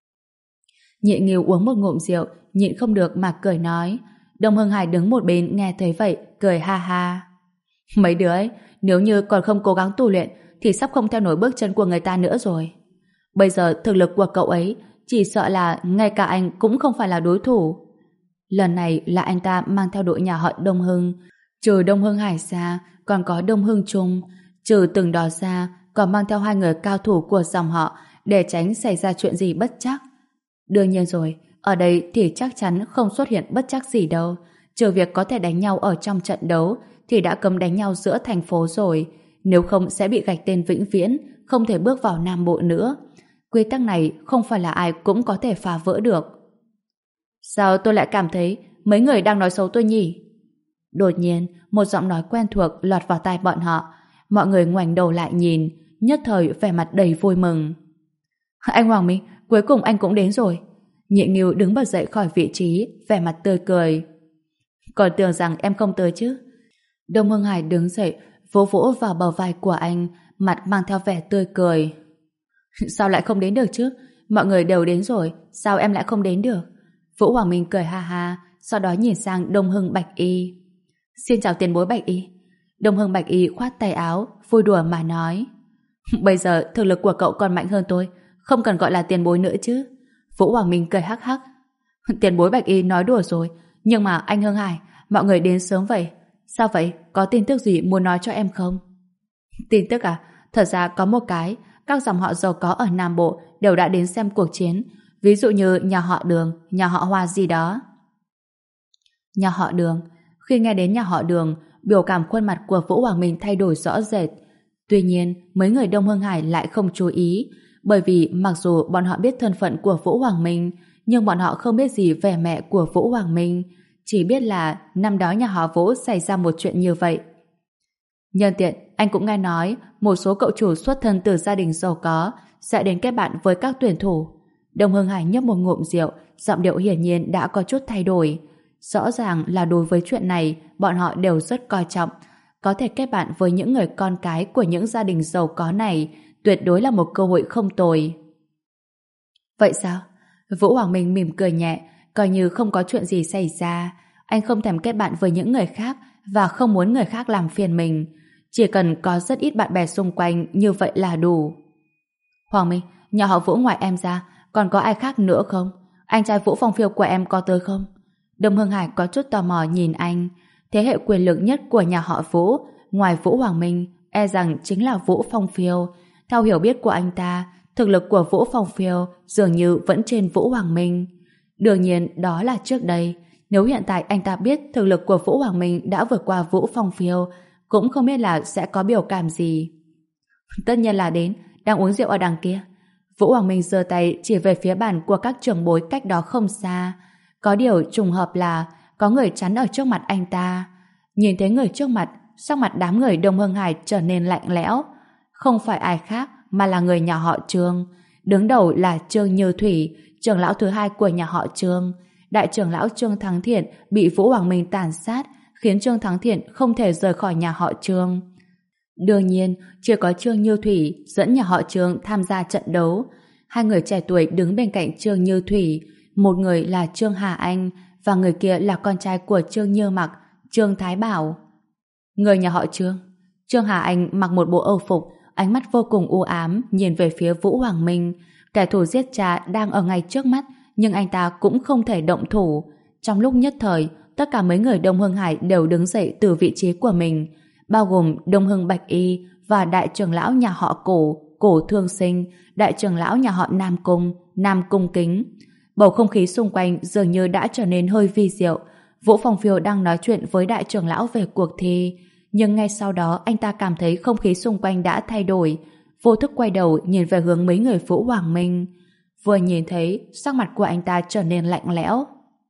Nhị Nghiêu uống một ngụm rượu, nhịn không được mà cười nói. Đông Hưng Hải đứng một bên nghe thấy vậy, cười ha ha. Mấy đứa ấy, nếu như còn không cố gắng tu luyện thì sắp không theo nổi bước chân của người ta nữa rồi. Bây giờ thực lực của cậu ấy chỉ sợ là ngay cả anh cũng không phải là đối thủ. Lần này là anh ta mang theo đội nhà họ Đông Hưng. Trừ Đông Hưng Hải ra, còn có Đông Hưng Trung. Trừ từng đó ra, còn mang theo hai người cao thủ của dòng họ để tránh xảy ra chuyện gì bất trắc. Đương nhiên rồi, ở đây thì chắc chắn không xuất hiện bất trắc gì đâu. Trừ việc có thể đánh nhau ở trong trận đấu thì đã cấm đánh nhau giữa thành phố rồi. Nếu không sẽ bị gạch tên vĩnh viễn, không thể bước vào Nam Bộ nữa. Quy tắc này không phải là ai cũng có thể phá vỡ được. Sao tôi lại cảm thấy mấy người đang nói xấu tôi nhỉ? Đột nhiên, một giọng nói quen thuộc lọt vào tai bọn họ. Mọi người ngoảnh đầu lại nhìn, nhất thời vẻ mặt đầy vui mừng. Anh Hoàng Minh, cuối cùng anh cũng đến rồi. Nhị Nghiêu đứng bật dậy khỏi vị trí, vẻ mặt tươi cười. Còn tưởng rằng em không tới chứ? Đông Hưng Hải đứng dậy, vỗ vỗ vào bờ vai của anh, mặt mang theo vẻ tươi cười. Sao lại không đến được chứ? Mọi người đều đến rồi, sao em lại không đến được? Vũ Hoàng Minh cười ha ha, sau đó nhìn sang Đông Hưng Bạch Y. Xin chào tiền bối Bạch Y. Đông Hưng Bạch Y khoát tay áo, vui đùa mà nói. Bây giờ thực lực của cậu còn mạnh hơn tôi, không cần gọi là tiền bối nữa chứ. Vũ Hoàng Minh cười hắc hắc. Tiền bối Bạch Y nói đùa rồi, nhưng mà anh Hưng Hải, mọi người đến sớm vậy. Sao vậy? Có tin tức gì muốn nói cho em không? Tin tức à? Thật ra có một cái, các dòng họ giàu có ở Nam Bộ đều đã đến xem cuộc chiến. Ví dụ như nhà họ Đường, nhà họ Hoa gì đó. Nhà họ Đường. Khi nghe đến nhà họ Đường, biểu cảm khuôn mặt của Vũ Hoàng Minh thay đổi rõ rệt. Tuy nhiên, mấy người Đông Hương Hải lại không chú ý, bởi vì mặc dù bọn họ biết thân phận của Vũ Hoàng Minh, nhưng bọn họ không biết gì về mẹ của Vũ Hoàng Minh, chỉ biết là năm đó nhà họ Vũ xảy ra một chuyện như vậy. Nhân tiện, anh cũng nghe nói một số cậu chủ xuất thân từ gia đình giàu có sẽ đến kết bạn với các tuyển thủ. Đông Hương Hải nhấp một ngụm rượu, giọng điệu hiển nhiên đã có chút thay đổi. Rõ ràng là đối với chuyện này, bọn họ đều rất coi trọng. Có thể kết bạn với những người con cái của những gia đình giàu có này tuyệt đối là một cơ hội không tồi. Vậy sao? Vũ Hoàng Minh mỉm cười nhẹ, coi như không có chuyện gì xảy ra. Anh không thèm kết bạn với những người khác và không muốn người khác làm phiền mình. Chỉ cần có rất ít bạn bè xung quanh như vậy là đủ. Hoàng Minh, nhà họ Vũ ngoài em ra còn có ai khác nữa không? Anh trai Vũ Phong Phiêu của em có tới không? Đông Hương Hải có chút tò mò nhìn anh. Thế hệ quyền lực nhất của nhà họ Vũ, ngoài Vũ Hoàng Minh, e rằng chính là Vũ Phong Phiêu. Theo hiểu biết của anh ta, thực lực của Vũ Phong Phiêu dường như vẫn trên Vũ Hoàng Minh. Đương nhiên đó là trước đây. Nếu hiện tại anh ta biết thực lực của Vũ Hoàng Minh đã vượt qua Vũ Phong Phiêu, cũng không biết là sẽ có biểu cảm gì. Tất nhiên là đến, đang uống rượu ở đằng kia. Vũ Hoàng Minh giơ tay chỉ về phía bàn của các trưởng bối cách đó không xa. Có điều trùng hợp là có người chắn ở trước mặt anh ta. Nhìn thấy người trước mặt, sắc mặt đám người Đông Hương Hải trở nên lạnh lẽo. Không phải ai khác mà là người nhà họ Trương. Đứng đầu là Trương Như Thủy, trưởng lão thứ hai của nhà họ Trương. Đại trưởng lão Trương Thắng Thiện bị Vũ Hoàng Minh tàn sát, khiến Trương Thắng Thiện không thể rời khỏi nhà họ Trương. Đương nhiên, chỉ có Trương Như Thủy dẫn nhà họ Trương tham gia trận đấu. Hai người trẻ tuổi đứng bên cạnh Trương Như Thủy, một người là Trương Hà Anh và người kia là con trai của Trương Như Mặc, Trương Thái Bảo. Người nhà họ Trương. Trương Hà Anh mặc một bộ âu phục, ánh mắt vô cùng u ám nhìn về phía Vũ Hoàng Minh. Kẻ thù giết cha đang ở ngay trước mắt, nhưng anh ta cũng không thể động thủ. Trong lúc nhất thời, tất cả mấy người Đông Hương Hải đều đứng dậy từ vị trí của mình, bao gồm Đông Hưng Bạch Y và đại trưởng lão nhà họ Cổ, Cổ Thương Sinh, đại trưởng lão nhà họ Nam Cung, Nam Cung Kính. Bầu không khí xung quanh dường như đã trở nên hơi vi diệu. Vũ Phong Phiêu đang nói chuyện với đại trưởng lão về cuộc thi, nhưng ngay sau đó anh ta cảm thấy không khí xung quanh đã thay đổi, vô thức quay đầu nhìn về hướng mấy người Vũ Hoàng Minh. Vừa nhìn thấy, sắc mặt của anh ta trở nên lạnh lẽo.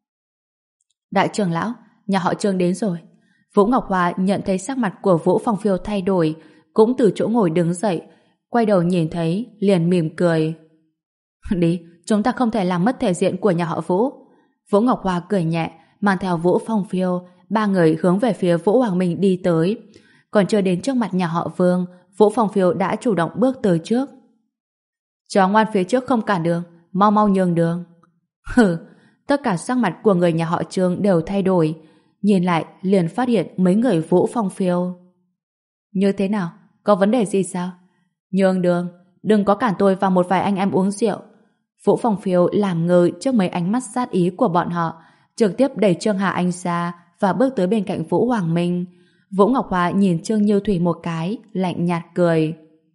Đại trưởng lão, nhà họ Trương đến rồi. Vũ Ngọc Hoa nhận thấy sắc mặt của Vũ Phong Phiêu thay đổi, cũng từ chỗ ngồi đứng dậy, quay đầu nhìn thấy, liền mỉm cười. Đi, chúng ta không thể làm mất thể diện của nhà họ Vũ. Vũ Ngọc Hoa cười nhẹ, mang theo Vũ Phong Phiêu, ba người hướng về phía Vũ Hoàng Minh đi tới. Còn chưa đến trước mặt nhà họ Vương, Vũ Phong Phiêu đã chủ động bước tới trước. Chó ngoan phía trước không cản đường, mau mau nhường đường. Hừ, tất cả sắc mặt của người nhà họ Trương đều thay đổi. Nhìn lại liền phát hiện mấy người Vũ Phong Phiêu. Như thế nào? Có vấn đề gì sao? Nhường đường, đừng có cản tôi và một vài anh em uống rượu. Vũ Phong Phiêu làm ngơ trước mấy ánh mắt sát ý của bọn họ, trực tiếp đẩy Trương Hà Anh ra và bước tới bên cạnh Vũ Hoàng Minh. Vũ Ngọc Hoa nhìn Trương Như Thủy một cái, lạnh nhạt cười.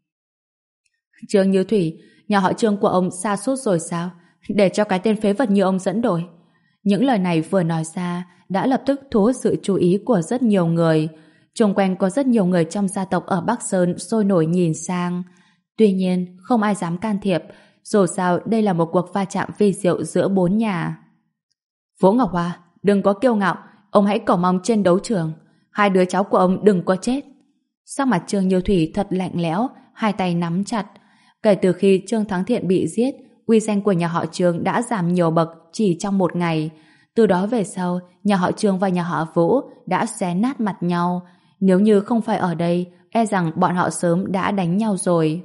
Trương Như Thủy, nhà họ Trương của ông sa sút rồi sao? Để cho cái tên phế vật như ông dẫn đội. Những lời này vừa nói ra đã lập tức thu hút sự chú ý của rất nhiều người. Xung quanh có rất nhiều người trong gia tộc ở Bắc Sơn sôi nổi nhìn sang. Tuy nhiên, không ai dám can thiệp, dù sao đây là một cuộc va chạm vi diệu giữa bốn nhà. Vũ Ngọc Hoa, đừng có kiêu ngạo, ông hãy cầu mong trên đấu trường. Hai đứa cháu của ông đừng có chết. Sắc mặt Trương Như Thủy thật lạnh lẽo, hai tay nắm chặt. Kể từ khi Trương Thắng Thiện bị giết, uy danh của nhà họ Trương đã giảm nhiều bậc chỉ trong một ngày. Từ đó về sau, nhà họ Trương và nhà họ Vũ đã xé nát mặt nhau. Nếu như không phải ở đây, e rằng bọn họ sớm đã đánh nhau rồi.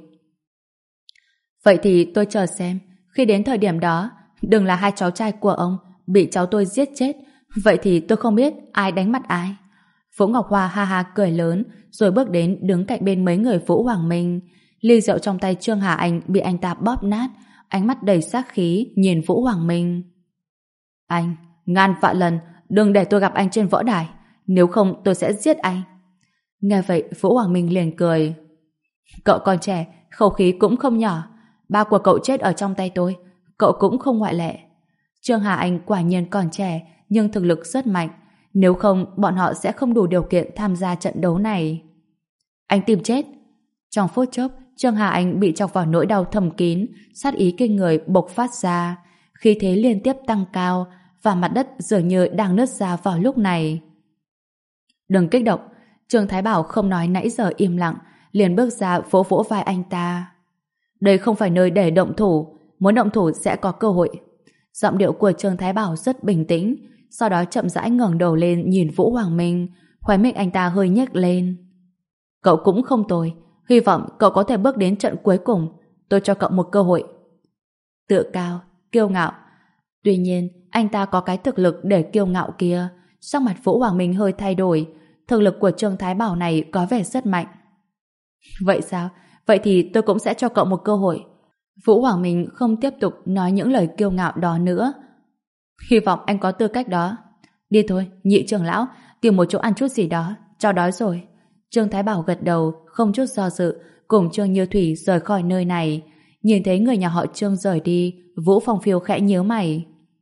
Vậy thì tôi chờ xem, khi đến thời điểm đó, đừng là hai cháu trai của ông bị cháu tôi giết chết, vậy thì tôi không biết ai đánh mặt ai. Vũ Ngọc Hoa ha ha cười lớn, rồi bước đến đứng cạnh bên mấy người Vũ Hoàng Minh. Ly rượu trong tay Trương Hà Anh bị anh ta bóp nát, ánh mắt đầy sát khí nhìn Vũ Hoàng Minh. Anh, ngàn vạn lần đừng để tôi gặp anh trên võ đài, nếu không tôi sẽ giết anh. Nghe vậy Vũ Hoàng Minh liền cười. Cậu còn trẻ, khẩu khí cũng không nhỏ. Ba của cậu chết ở trong tay tôi, cậu cũng không ngoại lệ. Trương Hà Anh quả nhiên còn trẻ, nhưng thực lực rất mạnh. Nếu không, bọn họ sẽ không đủ điều kiện tham gia trận đấu này. Anh tìm chết. Trong phút chốc, Trương Hà Anh bị chọc vào nỗi đau thầm kín, sát ý kinh người bộc phát ra, khí thế liên tiếp tăng cao và mặt đất dường như đang nứt ra vào lúc này. Đừng kích động, Trương Thái Bảo không nói nãy giờ im lặng, liền bước ra vỗ vỗ vai anh ta. Đây không phải nơi để động thủ, muốn động thủ sẽ có cơ hội. Giọng điệu của Trương Thái Bảo rất bình tĩnh, sau đó chậm rãi ngẩng đầu lên nhìn Vũ Hoàng Minh, khóe miệng anh ta hơi nhếch lên. Cậu cũng không tồi, hy vọng cậu có thể bước đến trận cuối cùng, tôi cho cậu một cơ hội. Tự cao, kiêu ngạo. Tuy nhiên, anh ta có cái thực lực để kiêu ngạo kia. Sắc mặt Vũ Hoàng Minh hơi thay đổi, thực lực của Trương Thái Bảo này có vẻ rất mạnh. Vậy sao? Vậy thì tôi cũng sẽ cho cậu một cơ hội. Vũ Hoàng Minh không tiếp tục nói những lời kiêu ngạo đó nữa. Hy vọng anh có tư cách đó. Đi thôi, nhị trưởng lão, tìm một chỗ ăn chút gì đó, cho đói rồi. Trương Thái Bảo gật đầu, không chút do dự, cùng Trương Như Thủy rời khỏi nơi này. Nhìn thấy người nhà họ Trương rời đi, Vũ Phong Phiêu khẽ nhíu mày.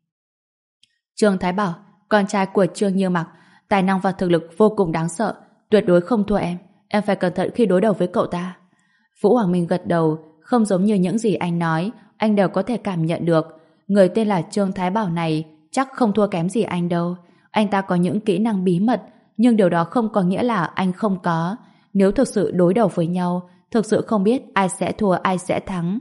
Trương Thái Bảo, con trai của Trương Như Mặc, tài năng và thực lực vô cùng đáng sợ, tuyệt đối không thua em. Em phải cẩn thận khi đối đầu với cậu ta. Vũ Hoàng Minh gật đầu, không giống như những gì anh nói, anh đều có thể cảm nhận được. Người tên là Trương Thái Bảo này chắc không thua kém gì anh đâu. Anh ta có những kỹ năng bí mật, nhưng điều đó không có nghĩa là anh không có. Nếu thực sự đối đầu với nhau, thực sự không biết ai sẽ thua ai sẽ thắng.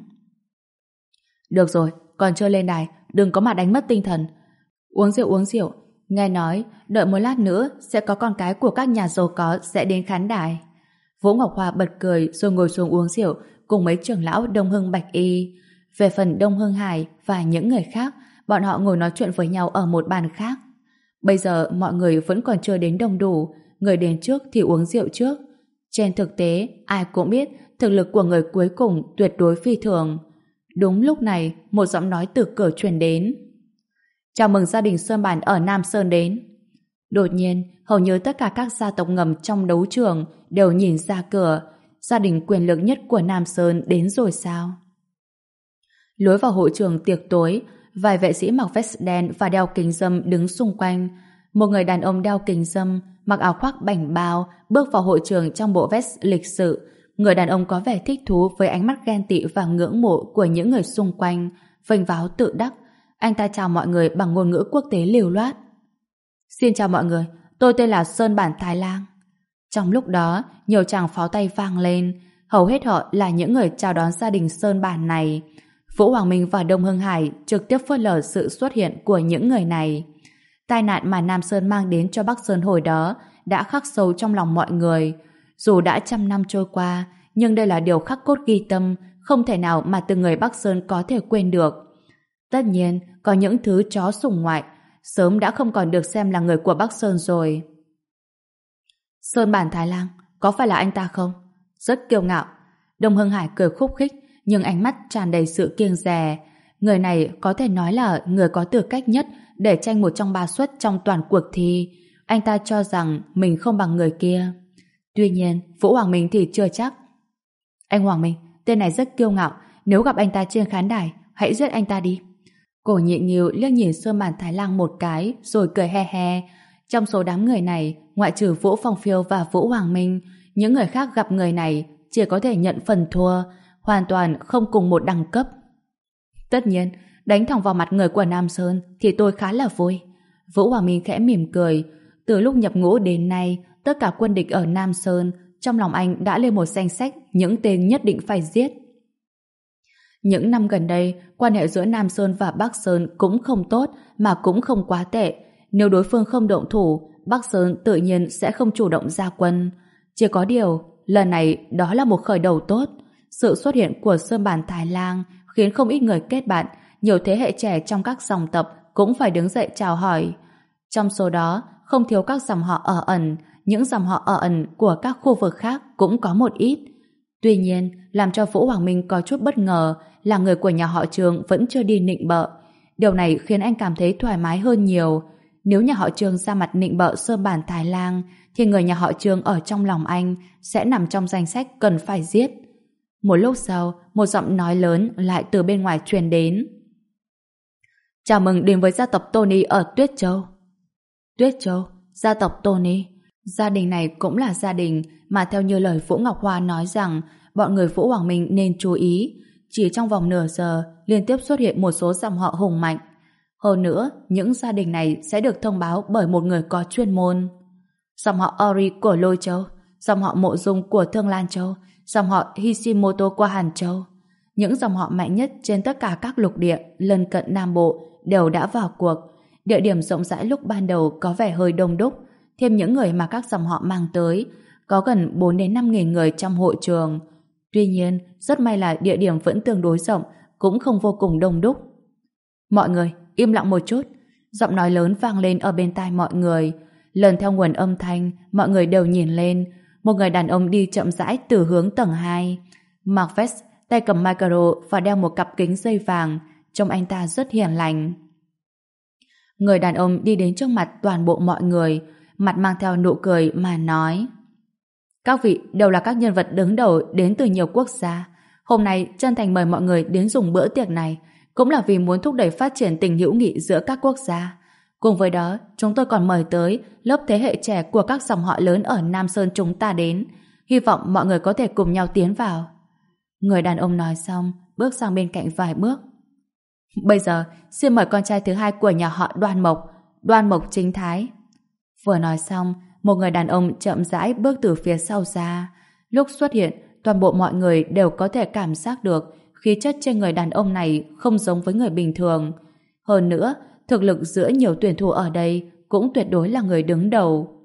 Được rồi, còn chưa lên đài, đừng có mà đánh mất tinh thần. Uống rượu uống rượu, nghe nói đợi một lát nữa sẽ có con cái của các nhà giàu có sẽ đến khán đài. Vũ Ngọc Hoa bật cười rồi ngồi xuống uống rượu cùng mấy trưởng lão Đông Hưng Bạch Y. Về phần Đông Hưng Hải và những người khác, bọn họ ngồi nói chuyện với nhau ở một bàn khác. Bây giờ mọi người vẫn còn chưa đến đông đủ, người đến trước thì uống rượu trước. Trên thực tế, ai cũng biết thực lực của người cuối cùng tuyệt đối phi thường. Đúng lúc này, một giọng nói từ cửa truyền đến. Chào mừng gia đình Sơn Bản ở Nam Sơn đến. Đột nhiên, hầu như tất cả các gia tộc ngầm trong đấu trường đều nhìn ra cửa. Gia đình quyền lực nhất của Nam Sơn đến rồi sao? Lối vào hội trường tiệc tối, vài vệ sĩ mặc vest đen và đeo kính râm đứng xung quanh. Một người đàn ông đeo kính râm, mặc áo khoác bảnh bao, bước vào hội trường trong bộ vest lịch sự. Người đàn ông có vẻ thích thú với ánh mắt ghen tị và ngưỡng mộ của những người xung quanh, vênh váo tự đắc. Anh ta chào mọi người bằng ngôn ngữ quốc tế liều loát. Xin chào mọi người, tôi tên là Sơn Bản Thái Lang. Trong lúc đó, nhiều tràng pháo tay vang lên, hầu hết họ là những người chào đón gia đình Sơn Bản này. Vũ Hoàng Minh và Đông Hưng Hải trực tiếp phớt lờ sự xuất hiện của những người này. Tai nạn mà Nam Sơn mang đến cho Bắc Sơn hồi đó đã khắc sâu trong lòng mọi người. Dù đã trăm năm trôi qua, nhưng đây là điều khắc cốt ghi tâm, không thể nào mà từng người Bắc Sơn có thể quên được. Tất nhiên, có những thứ chó sủng ngoại, sớm đã không còn được xem là người của Bắc Sơn rồi. Sơn Bản Thái Lang, có phải là anh ta không? Rất kiêu ngạo. Đông Hưng Hải cười khúc khích, nhưng ánh mắt tràn đầy sự kiêng dè. Người này có thể nói là người có tư cách nhất để tranh một trong ba suất trong toàn cuộc thi. Anh ta cho rằng mình không bằng người kia. Tuy nhiên, Vũ Hoàng Minh thì chưa chắc. Anh Hoàng Minh, tên này rất kiêu ngạo. Nếu gặp anh ta trên khán đài, hãy giết anh ta đi. Cổ Nhị Nghiêu liếc nhìn Sơn Bản Thái Lang một cái, rồi cười he he. Trong số đám người này, ngoại trừ Vũ Phong Phiêu và Vũ Hoàng Minh, những người khác gặp người này chỉ có thể nhận phần thua, hoàn toàn không cùng một đẳng cấp. Tất nhiên, đánh thẳng vào mặt người của Nam Sơn thì tôi khá là vui. Vũ Hoàng Minh khẽ mỉm cười. Từ lúc nhập ngũ đến nay, tất cả quân địch ở Nam Sơn, trong lòng anh đã lên một danh sách những tên nhất định phải giết. Những năm gần đây, quan hệ giữa Nam Sơn và Bắc Sơn cũng không tốt mà cũng không quá tệ. Nếu đối phương không động thủ, Bắc Sơn tự nhiên sẽ không chủ động ra quân. Chỉ có điều, lần này đó là một khởi đầu tốt. Sự xuất hiện của Sơn Bản Thái Lang khiến không ít người kết bạn, nhiều thế hệ trẻ trong các dòng tập cũng phải đứng dậy chào hỏi. Trong số đó, không thiếu các dòng họ ở ẩn, những dòng họ ở ẩn của các khu vực khác cũng có một ít. Tuy nhiên, làm cho Vũ Hoàng Minh có chút bất ngờ là người của nhà họ Trương vẫn chưa đi nịnh bợ. Điều này khiến anh cảm thấy thoải mái hơn nhiều. Nếu nhà họ Trương ra mặt nịnh bợ Sơn Bản Thái Lang, thì người nhà họ Trương ở trong lòng anh sẽ nằm trong danh sách cần phải giết. Một lúc sau, một giọng nói lớn lại từ bên ngoài truyền đến. Chào mừng đến với gia tộc Tony ở Tuyết Châu. Tuyết Châu, gia tộc Tony. Gia đình này cũng là gia đình mà theo như lời Vũ Ngọc Hoa nói rằng bọn người Vũ Hoàng Minh nên chú ý. Chỉ trong vòng nửa giờ, liên tiếp xuất hiện một số dòng họ hùng mạnh. Hơn nữa, những gia đình này sẽ được thông báo bởi một người có chuyên môn. Dòng họ Ori của Lôi Châu, dòng họ Mộ Dung của Thương Lan Châu, dòng họ Hishimoto của Hàn Châu. Những dòng họ mạnh nhất trên tất cả các lục địa lân cận Nam Bộ đều đã vào cuộc. Địa điểm rộng rãi lúc ban đầu có vẻ hơi đông đúc, thêm những người mà các dòng họ mang tới, có gần bốn đến năm nghìn người trong hội trường. Tuy nhiên, rất may là địa điểm vẫn tương đối rộng, cũng không vô cùng đông đúc. Mọi người, im lặng một chút. Giọng nói lớn vang lên ở bên tai mọi người. Lần theo nguồn âm thanh, mọi người đều nhìn lên. Một người đàn ông đi chậm rãi từ hướng tầng hai. Mặc vest, tay cầm micro và đeo một cặp kính dây vàng. Trông anh ta rất hiền lành. Người đàn ông đi đến trước mặt toàn bộ mọi người, mặt mang theo nụ cười mà nói: các vị đều là các nhân vật đứng đầu đến từ nhiều quốc gia. Hôm nay chân thành mời mọi người đến dùng bữa tiệc này, cũng là vì muốn thúc đẩy phát triển tình hữu nghị giữa các quốc gia. Cùng với đó, chúng tôi còn mời tới lớp thế hệ trẻ của các dòng họ lớn ở Nam Sơn chúng ta đến. Hy vọng mọi người có thể cùng nhau tiến vào. Người đàn ông nói xong, bước sang bên cạnh vài bước. Bây giờ, xin mời con trai thứ hai của nhà họ Đoan Mộc, Đoan Mộc Chính Thái. Vừa nói xong, một người đàn ông chậm rãi bước từ phía sau ra. Lúc xuất hiện, toàn bộ mọi người đều có thể cảm giác được khí chất trên người đàn ông này không giống với người bình thường. Hơn nữa, thực lực giữa nhiều tuyển thủ ở đây cũng tuyệt đối là người đứng đầu.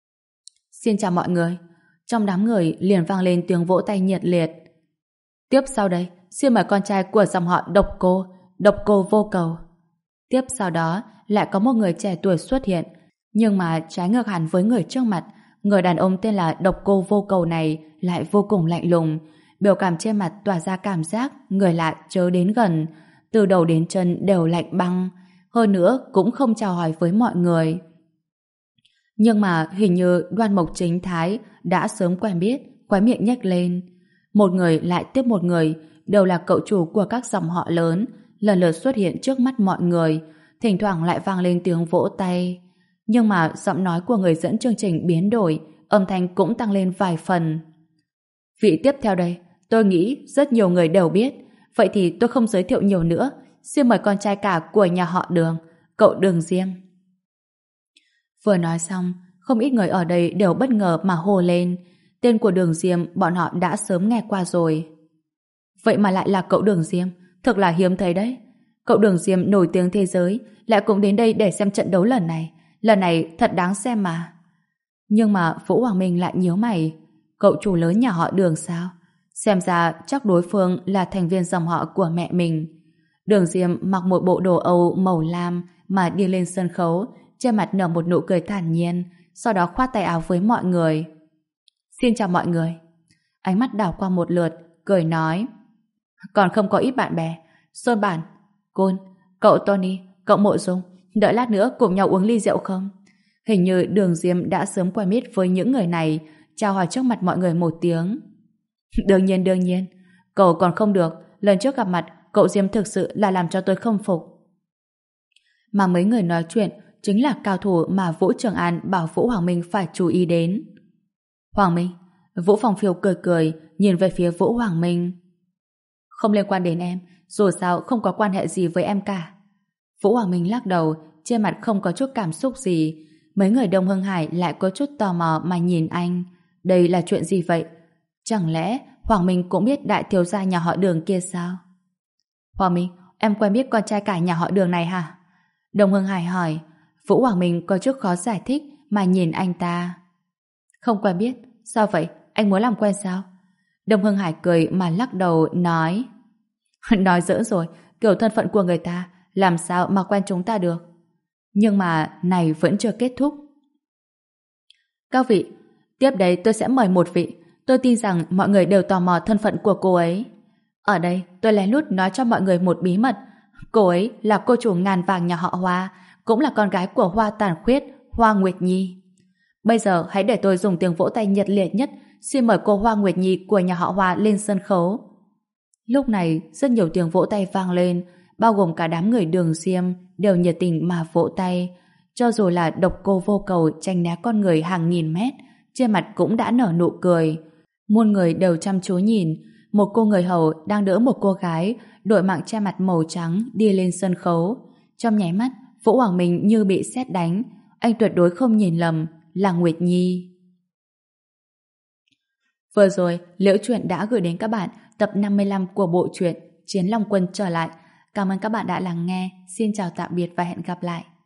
Xin chào mọi người. Trong đám người liền vang lên tiếng vỗ tay nhiệt liệt. Tiếp sau đây, xin mời con trai của dòng họ Độc Cô, Độc Cô Vô Cầu. Tiếp sau đó, lại có một người trẻ tuổi xuất hiện. Nhưng mà trái ngược hẳn với người trước mặt, người đàn ông tên là Độc Cô Vô Cầu này lại vô cùng lạnh lùng. Biểu cảm trên mặt tỏa ra cảm giác người lạ chớ đến gần, từ đầu đến chân đều lạnh băng, hơn nữa cũng không chào hỏi với mọi người. Nhưng mà hình như Đoan Mộc Chính Thái đã sớm quen biết, khóe miệng nhếch lên. Một người lại tiếp một người, đều là cậu chủ của các dòng họ lớn, lần lượt xuất hiện trước mắt mọi người, thỉnh thoảng lại vang lên tiếng vỗ tay. Nhưng mà giọng nói của người dẫn chương trình biến đổi, âm thanh cũng tăng lên vài phần. Vị tiếp theo đây, tôi nghĩ rất nhiều người đều biết, vậy thì tôi không giới thiệu nhiều nữa. Xin mời con trai cả của nhà họ Đường, cậu Đường Diêm. Vừa nói xong, không ít người ở đây đều bất ngờ mà hô lên. Tên của Đường Diêm bọn họ đã sớm nghe qua rồi. Vậy mà lại là cậu Đường Diêm, thật là hiếm thấy đấy. Cậu Đường Diêm nổi tiếng thế giới, lại cũng đến đây để xem trận đấu lần này. Lần này thật đáng xem mà. Nhưng mà Vũ Hoàng Minh lại nhíu mày. Cậu chủ lớn nhà họ Đường sao? Xem ra chắc đối phương là thành viên dòng họ của mẹ mình. Đường Diêm mặc một bộ đồ Âu màu lam mà đi lên sân khấu, trên mặt nở một nụ cười thản nhiên, sau đó khoát tay áo với mọi người. Xin chào mọi người. Ánh mắt đảo qua một lượt, cười nói. Còn không có ít bạn bè. Sơn Bản, Côn, cậu Tony, cậu Mộ Dung, đợi lát nữa cùng nhau uống ly rượu không? Hình như Đường Diêm đã sớm quen biết với những người này, chào hỏi trước mặt mọi người một tiếng. Đương nhiên, đương nhiên. Cậu còn không được, lần trước gặp mặt, cậu Diêm thực sự là làm cho tôi không phục. Mà mấy người nói chuyện chính là cao thủ mà Vũ Trường An bảo Vũ Hoàng Minh phải chú ý đến. Hoàng Minh, Vũ Phong Phiêu cười cười, nhìn về phía Vũ Hoàng Minh. Không liên quan đến em, dù sao không có quan hệ gì với em cả. Vũ Hoàng Minh lắc đầu, trên mặt không có chút cảm xúc gì. Mấy người Đông Hưng Hải lại có chút tò mò mà nhìn anh. Đây là chuyện gì vậy? Chẳng lẽ Hoàng Minh cũng biết đại thiếu gia nhà họ Đường kia sao? Hoàng Minh, em quen biết con trai cả nhà họ Đường này hả? Đông Hưng Hải hỏi. Vũ Hoàng Minh có chút khó giải thích mà nhìn anh ta. Không quen biết, sao vậy? Anh muốn làm quen sao? Đông Hưng Hải cười mà lắc đầu nói. Nói giỡn rồi, kiểu thân phận của người ta làm sao mà quen chúng ta được. Nhưng mà này vẫn chưa kết thúc. Các vị, tiếp đấy tôi sẽ mời một vị. Tôi tin rằng mọi người đều tò mò thân phận của cô ấy. Ở đây tôi lén lút nói cho mọi người một bí mật. Cô ấy là cô chủ ngàn vàng nhà họ Hoa, cũng là con gái của Hoa Tàn Khuyết, Hoa Nguyệt Nhi. Bây giờ hãy để tôi dùng tiếng vỗ tay nhiệt liệt nhất xin mời cô Hoa Nguyệt Nhi của nhà họ Hoa lên sân khấu. Lúc này rất nhiều tiếng vỗ tay vang lên, bao gồm cả đám người Đường Diêm đều nhiệt tình mà vỗ tay. Cho dù là Độc Cô Vô Cầu tranh né con người hàng nghìn mét, trên mặt cũng đã nở nụ cười. Muôn người đều chăm chú nhìn, một cô người hầu đang đỡ một cô gái đội mạng che mặt màu trắng đi lên sân khấu. Trong nháy mắt, Vũ Hoàng Minh như bị sét đánh, anh tuyệt đối không nhìn lầm, là Nguyệt Nhi. Vừa rồi, Liễu Chuyện đã gửi đến các bạn tập năm mươi lăm của bộ truyện Chiến Long Quân trở lại. Cảm ơn các bạn đã lắng nghe. Xin chào tạm biệt và hẹn gặp lại.